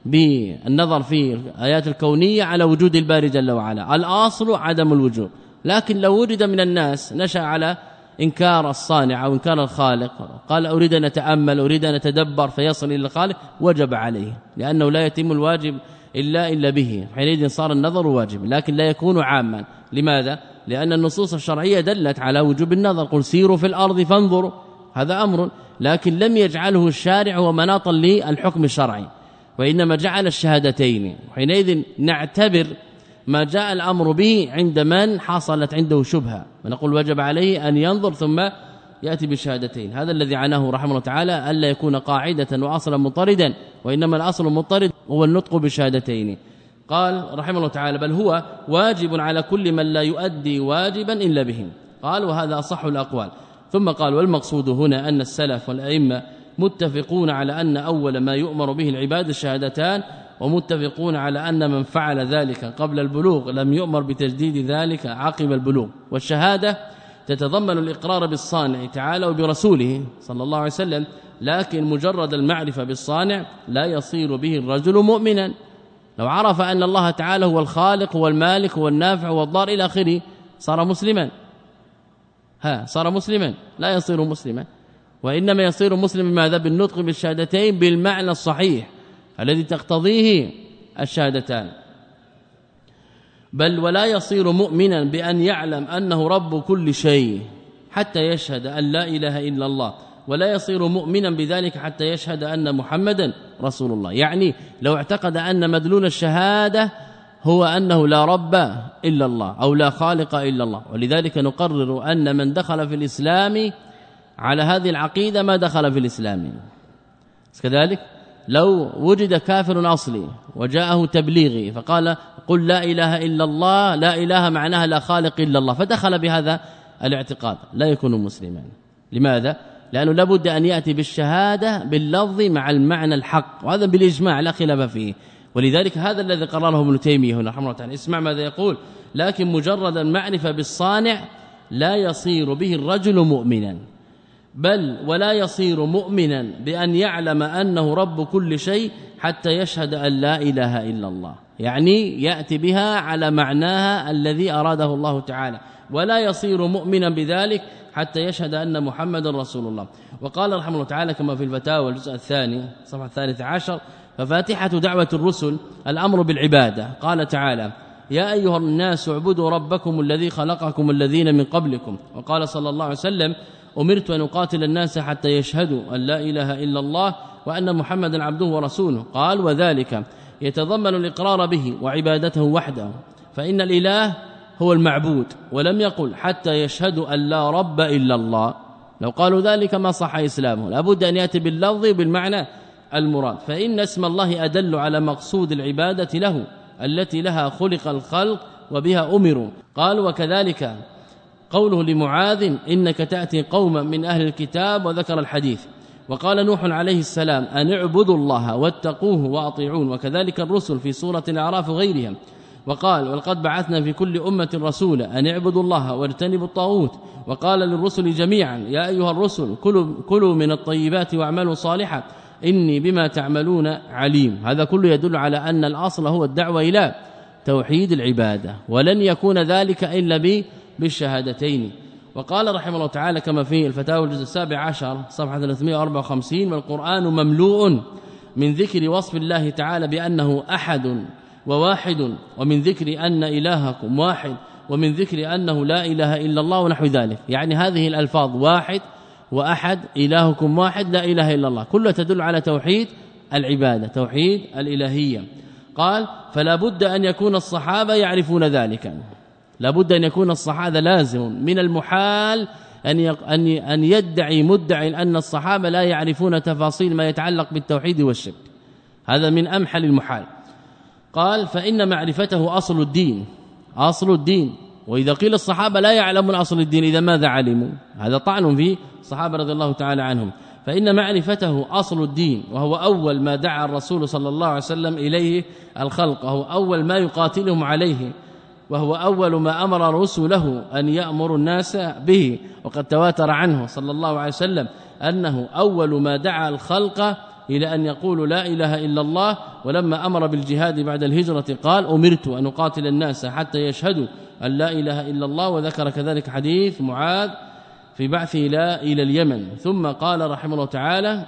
بالنظر في الآيات الكونية على وجود الباري جل وعلا، الأصل عدم الوجود، لكن لو وجد من الناس نشأ على إنكار الصانع أو إنكار الخالق، قال أريد أن أتأمل أريد أن أتدبر فيصل إلى الخالق، وجب عليه لأنه لا يتم الواجب إلا إلا به، حينئذ صار النظر واجب لكن لا يكون عاما. لماذا؟ لأن النصوص الشرعية دلت على وجوب النظر، قل سيروا في الأرض فانظروا، هذا أمر، لكن لم يجعله الشارع ومناطا للحكم الشرعي، وإنما جعل الشهادتين. حينئذ نعتبر ما جاء الأمر به عند من حصلت عنده شبهة، ونقول وجب عليه أن ينظر ثم يأتي بالشهادتين. هذا الذي عناه رحمه الله تعالى ألا يكون قاعدة وأصلا مضطردا، وإنما الأصل المضطرد هو النطق بالشهادتين. قال رحمه الله تعالى بل هو واجب على كل من لا يؤدي واجبا إلا بهم. قال وهذا أصح الأقوال. ثم قال والمقصود هنا أن السلف والأئمة متفقون على أن أول ما يؤمر به العباد الشهادتان، ومتفقون على أن من فعل ذلك قبل البلوغ لم يؤمر بتجديد ذلك عقب البلوغ. والشهادة تتضمن الإقرار بالصانع تعالى وبرسوله صلى الله عليه وسلم، لكن مجرد المعرفة بالصانع لا يصير به الرجل مؤمنا. لو عرف أن الله تعالى هو الخالق هو المالك هو النافع هو الضار إلى آخره صار مسلما، ها صار مسلما؟ لا يصير مسلما، وإنما يصير مسلما ماذا؟ بالنطق بالشهادتين بالمعنى الصحيح الذي تقتضيه الشهادتان. بل ولا يصير مؤمنا بأن يعلم أنه رب كل شيء حتى يشهد أن لا إله إلا الله، ولا يصير مؤمنا بذلك حتى يشهد أن محمدا رسول الله. يعني لو اعتقد أن مدلول الشهادة هو أنه لا رب إلا الله أو لا خالق إلا الله، ولذلك نقرر أن من دخل في الإسلام على هذه العقيدة ما دخل في الإسلام. كذلك لو وجد كافر أصلي وجاءه تبليغي فقال قل لا إله إلا الله، لا إله معناها لا خالق إلا الله، فدخل بهذا الاعتقاد لا يكون مسلما. لماذا؟ لأنه لابد أن يأتي بالشهادة باللفظ مع المعنى الحق، وهذا بالإجماع لا خلاف فيه. ولذلك هذا الذي قرره ابن تيمية هنا رحمه الله تعالى. اسمع ماذا يقول: لكن مجرد المعرفة بالصانع لا يصير به الرجل مؤمنا، بل ولا يصير مؤمنا بأن يعلم أنه رب كل شيء حتى يشهد أن لا إله إلا الله، يعني يأتي بها على معناها الذي أراده الله تعالى، ولا يصير مؤمنا بذلك حتى يشهد أن محمد رسول الله. وقال رحمه الله تعالى كما في الفتاوى الجزء الثاني صفحة الثالثة عشر: ففاتحة دعوة الرسل الأمر بالعبادة. قال تعالى: يا أيها الناس اعبدوا ربكم الذي خلقكم الذين من قبلكم. وقال صلى الله عليه وسلم: أمرت أن أقاتل الناس حتى يشهدوا أن لا إله إلا الله وأن محمدا عبده ورسوله. قال: وذلك يتضمن الإقرار به وعبادته وحده، فإن الإله هو المعبود، ولم يقل حتى يشهدوا أن لا رب إلا الله. لو قالوا ذلك ما صح إسلامه، لابد أن يأتي باللفظ بالمعنى المراد، فإن اسم الله أدل على مقصود العبادة له التي لها خلق الخلق وبها أمروا. قال: وكذلك قوله لمعاذ: إنك تأتي قوما من أهل الكتاب، وذكر الحديث. وقال نوح عليه السلام: أن اعبدوا الله واتقوه وأطيعون. وكذلك الرسل في سورة الأعراف وغيرها. وقال: ولقد بعثنا في كل أمة رسولا أن اعبدوا الله واجتنبوا الطاغوت. وقال للرسل جميعا: يا أيها الرسل كلوا, كلوا من الطيبات واعملوا صالحا إني بما تعملون عليم. هذا كله يدل على أن الأصل هو الدعوة إلى توحيد العبادة، ولن يكون ذلك إلا بالشهادتين. وقال رحمه الله تعالى كما في الفتاوى الجزء السابع عشر صفحة ثلاثمائة وأربعة وخمسين: والقرآن مملوء من ذكر وصف الله تعالى بأنه أحد وواحد، ومن ذكر أن إلهكم واحد، ومن ذكر أنه لا إله إلا الله ونحو ذلك. يعني هذه الألفاظ واحد وأحد إلهكم واحد لا إله إلا الله كلها تدل على توحيد العبادة توحيد الإلهية. قال: فلا بد أن يكون الصحابة يعرفون ذلك، لا بد أن يكون الصحابة لازم من المحال أن أن يدعي مدعي أن الصحابة لا يعرفون تفاصيل ما يتعلق بالتوحيد والشرك، هذا من أمحل المحال. قال: فإن معرفته أصل الدين أصل الدين وإذا قيل الصحابة لا يعلمون أصل الدين إذا ماذا علموا؟ هذا طعن في الصحابة رضي الله تعالى عنهم. فإن معرفته أصل الدين، وهو أول ما دعا الرسول صلى الله عليه وسلم إليه الخلق، وهو أول ما يقاتلهم عليه، وهو أول ما أمر رسله أن يأمر الناس به. وقد تواتر عنه صلى الله عليه وسلم أنه أول ما دعا الخلق إلى أن يقولوا لا إله إلا الله. ولما أمر بالجهاد بعد الهجرة قال: أمرت أن أقاتل الناس حتى يشهدوا أن لا إله إلا الله. وذكر كذلك حديث معاذ في بعثه إلى اليمن. ثم قال رحمه الله تعالى: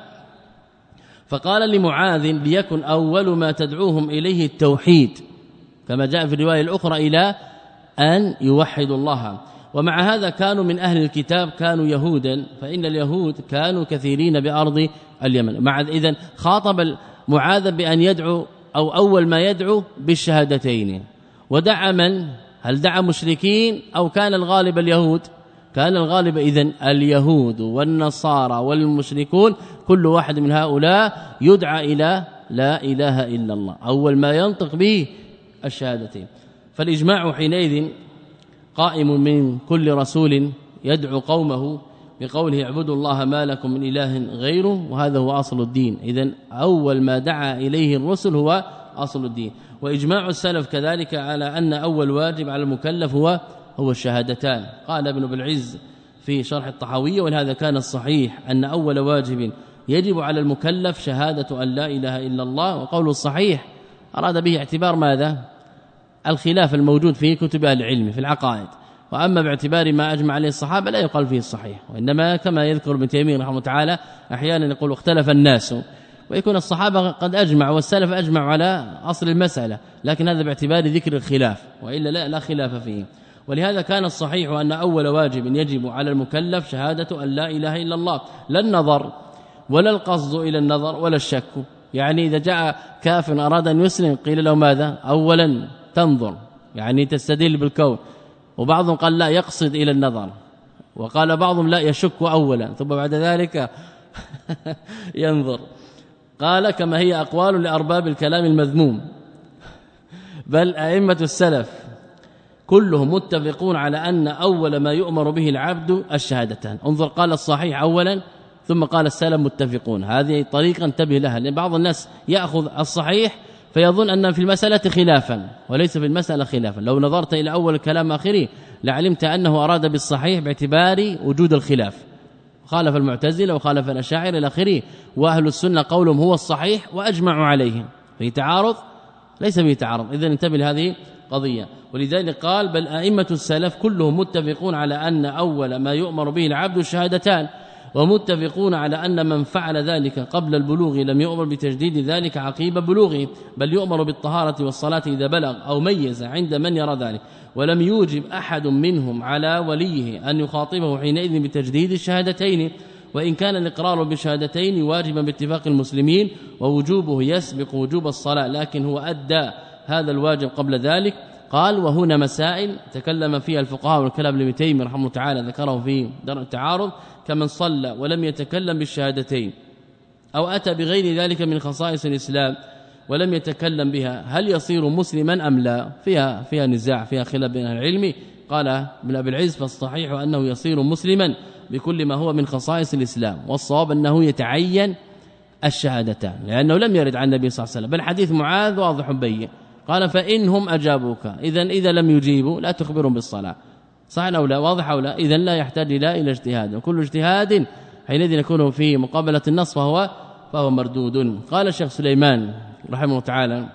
فقال لمعاذ: ليكن أول ما تدعوهم إليه التوحيد، كما جاء في الرواية الأخرى إلى أن يوحدوا الله. ومع هذا كانوا من أهل الكتاب، كانوا يهودا، فإن اليهود كانوا كثيرين بأرض اليمن. مع إذن خاطب معاذ بأن يدعو أو أول ما يدعو بالشهادتين. ودعا من؟ هل دعا مشركين أو كان الغالب اليهود؟ كان الغالب إذن اليهود والنصارى والمشركون كل واحد من هؤلاء يدعى إلى لا إله إلا الله، أول ما ينطق به الشهادتين. فالإجماع حينئذ قائم من كل رسول يدعو قومه بقوله اعبدوا الله ما لكم من إله غيره، وهذا هو أصل الدين. إذن أول ما دعا إليه الرسل هو أصل الدين. وإجماع السلف كذلك على أن أول واجب على المكلف هو هو الشهادتان. قال ابن بالعز في شرح الطحاوية ولهذا كان الصحيح أن أول واجب يجب على المكلف شهادة أن لا إله إلا الله، وقول الصحيح أراد به اعتبار ماذا؟ الخلاف الموجود في كتب أهل العلم في العقائد، وأما باعتبار ما أجمع عليه الصحابة لا يقال فيه الصحيح، وإنما كما يذكر ابن تيمية رحمه الله تعالى أحيانا يقول اختلف الناس، ويكون الصحابة قد أجمع والسلف أجمع على أصل المسألة، لكن هذا باعتبار ذكر الخلاف، وإلا لا, لا خلاف فيه. ولهذا كان الصحيح أن أول واجب يجب على المكلف شهادة أن لا إله إلا الله، لا النظر ولا القصد إلى النظر ولا الشك. يعني إذا جاء كافر أراد أن يسلم قيل له ماذا؟ أولا تنظر، يعني تستدل بالكون، وبعضهم قال لا يقصد إلى النظر، وقال بعضهم لا يشك أولا ثم بعد ذلك ينظر. قال كما هي أقوال لأرباب الكلام المذموم، بل أئمة السلف كلهم متفقون على أن أول ما يؤمر به العبد الشهادتان. انظر قال الصحيح أولا ثم قال السلف متفقون، هذه طريقة انتبه لها، لأن بعض الناس يأخذ الصحيح فيظن أن في المسألة خلافا، وليس في المسألة خلافا. لو نظرت إلى أول الكلام آخره لعلمت أنه أراد بالصحيح باعتبار وجود الخلاف، خالف المعتزلة وخالف الأشاعرة إلى آخره، وأهل السنة قولهم هو الصحيح وأجمعوا عليه، في تعارض؟ ليس فيه تعارض. إذن انتبه لهذه قضية. ولذلك قال بل أئمة السلف كلهم متفقون على أن أول ما يؤمر به العبد الشهادتان، ومتفقون على أن من فعل ذلك قبل البلوغ لم يؤمر بتجديد ذلك عقيب بلوغه، بل يؤمر بالطهارة والصلاة إذا بلغ أو ميز عند من يرى ذلك، ولم يوجب أحد منهم على وليه أن يخاطبه حينئذ بتجديد الشهادتين، وإن كان الإقرار بالشهادتين واجبا باتفاق المسلمين ووجوبه يسبق وجوب الصلاة، لكن هو أدى هذا الواجب قبل ذلك. قال وهنا مسائل تكلم فيها الفقهاء، والكلام ابن تيمية رحمه الله تعالى ذكره في درء التعارض، كمن صلى ولم يتكلم بالشهادتين أو أتى بغير ذلك من خصائص الإسلام ولم يتكلم بها، هل يصير مسلما أم لا؟ فيها فيها نزاع، فيها خلاف بين العلم. قال ابن أبي العز فالصحيح أنه يصير مسلما بكل ما هو من خصائص الإسلام، والصواب أنه يتعين الشهادتان، لأنه لم يرد عن النبي صلى الله عليه وسلم، بل حديث معاذ واضح بين. قال فإنهم أجابوك، إذن إذا لم يجيبوا لا تخبرهم بالصلاة، صح أو لا؟ واضح أو لا؟ إذن لا يحتاج لا إلى اجتهاد، وكل اجتهاد حينئذ يكون في مقابلة النص فهو فهو مردود. قال الشيخ سليمان رحمه الله تعالى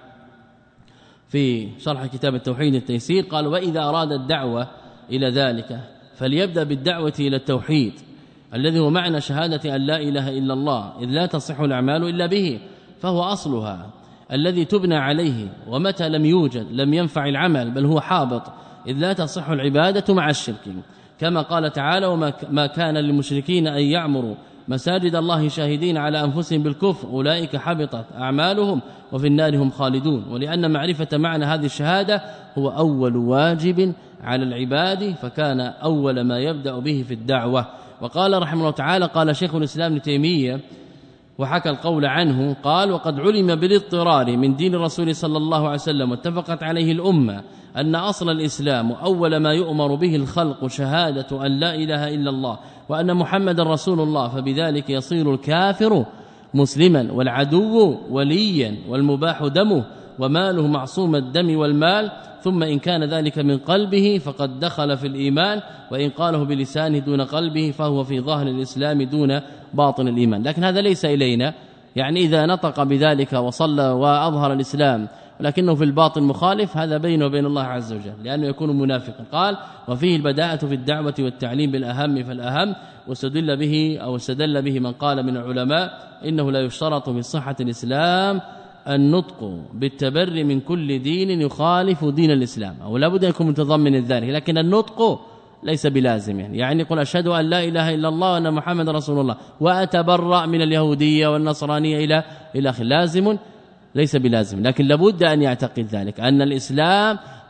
في شرح كتاب التوحيد التيسير قال وإذا أراد الدعوة إلى ذلك فليبدأ بالدعوة إلى التوحيد الذي هو معنى شهادة أن لا إله إلا الله، إذ لا تصح الأعمال إلا به، فهو أصلها الذي تبنى عليه، ومتى لم يوجد لم ينفع العمل بل هو حابط، إذ لا تصح العبادة مع الشرك، كما قال تعالى وما كان للمشركين أن يعمروا مساجد الله شاهدين على أنفسهم بالكفر أولئك حبطت أعمالهم وفي النار هم خالدون. ولأن معرفة معنى هذه الشهادة هو أول واجب على العباد، فكان أول ما يبدأ به في الدعوة. وقال رحمه الله تعالى قال شيخ الإسلام ابن تيمية وحكى القول عنه قال وقد علم بالاضطرار من دين الرسول صلى الله عليه وسلم واتفقت عليه الأمة أن أصل الإسلام أول ما يؤمر به الخلق شهادة أن لا إله إلا الله وأن محمد رسول الله، فبذلك يصير الكافر مسلما والعدو وليا والمباح دمه وماله معصوم الدم والمال، ثم إن كان ذلك من قلبه فقد دخل في الإيمان، وإن قاله بلسانه دون قلبه فهو في ظاهر الإسلام دون باطن الإيمان. لكن هذا ليس إلينا، يعني إذا نطق بذلك وصلى وأظهر الإسلام لكنه في الباطن مخالف، هذا بينه وبين الله عز وجل لأنه يكون منافقا. قال وفيه البداءة في الدعوة والتعليم بالأهم فالأهم، واستدل به أو استدل به من قال من العلماء إنه لا يشترط في صحة الإسلام النطق بالتبري من كل دين يخالف دين الإسلام، أو لا بد أن يكون متضمن ذلك، لكن النطق ليس بلازم، يعني, يعني يقول أشهد أن لا إله إلا الله وأن محمد رسول الله وأتبرأ من اليهودية والنصرانية إلى إلى آخره، لازم ليس بلازم، لكن لابد أن يعتقد ذلك أن الإسلام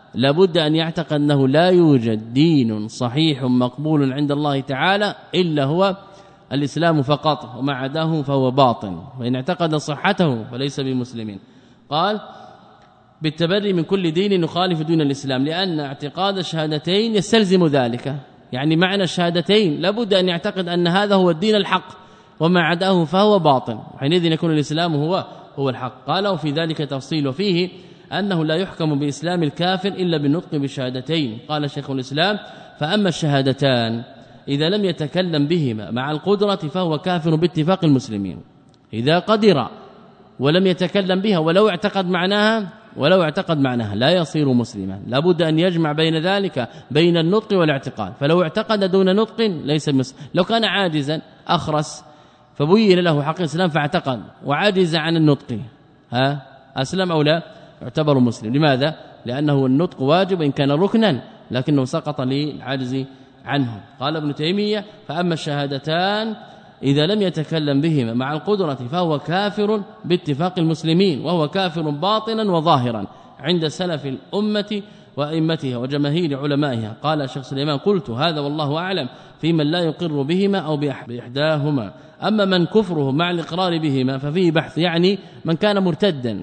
لابد أن يعتقد أنه لا يوجد دين صحيح مقبول عند الله تعالى إلا هو الإسلام فقط، وما عداه فهو باطل، وإن اعتقد صحته فليس بمسلم. قال بالتبري من كل دين يخالف دين الإسلام، لأن اعتقاد الشهادتين يستلزم ذلك، يعني معنى الشهادتين لابد أن يعتقد أن هذا هو الدين الحق، وما عداه فهو باطل، حينئذ يكون الإسلام هو هو الحق. قال وفي ذلك تفصيل، وفيه أنه لا يحكم بإسلام الكافر إلا بالنطق بالشهادتين. قال شيخ الإسلام فأما الشهادتان إذا لم يتكلم بهما مع القدرة فهو كافر باتفاق المسلمين، إذا قدر ولم يتكلم بها ولو اعتقد معناها ولو اعتقد معناها لا يصير مسلما، لابد أن يجمع بين ذلك بين النطق والاعتقاد، فلو اعتقد دون نطق ليس مسلم. لو كان عاجزا أخرس فبين له حق الإسلام فاعتقد وعاجز عن النطق، ها أسلم أو لا؟ يعتبر مسلم. لماذا؟ لأنه النطق واجب إن كان ركنا، لكنه سقط للعجز عنه. قال ابن تيمية فأما الشهادتان إذا لم يتكلم بهما مع القدرة فهو كافر باتفاق المسلمين، وهو كافر باطنا وظاهرا عند سلف الأمة وأئمتها وجماهير علمائها. قال الشيخ سليمان قلت هذا والله أعلم في من لا يقر بهما أو بإحداهما. أما من كفره مع الإقرار بهما ففيه بحث، يعني من كان مرتدا،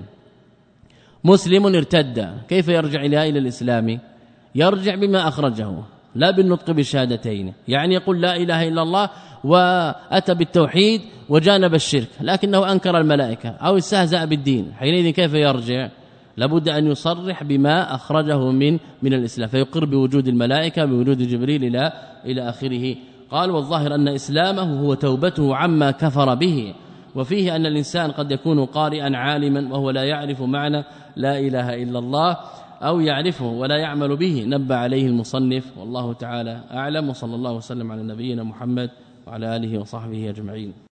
مسلم ارتد كيف يرجع إلى إلى الإسلام؟ يرجع بما أخرجه لا بالنطق بالشهادتين، يعني يقول لا إله إلا الله وأتى بالتوحيد وجانب الشرك لكنه أنكر الملائكة أو استهزأ بالدين، حينئذ كيف يرجع؟ لابد أن يصرح بما أخرجه من من الإسلام، فيقر بوجود الملائكة بوجود جبريل إلى إلى آخره. قال والظاهر أن إسلامه هو توبته عما كفر به، وفيه أن الإنسان قد يكون قارئا عالما وهو لا يعرف معنى لا إله إلا الله، أو يعرفه ولا يعمل به، نبه عليه المصنف. والله تعالى أعلم، وصلى الله وسلم على نبينا محمد وعلى آله وصحبه أجمعين.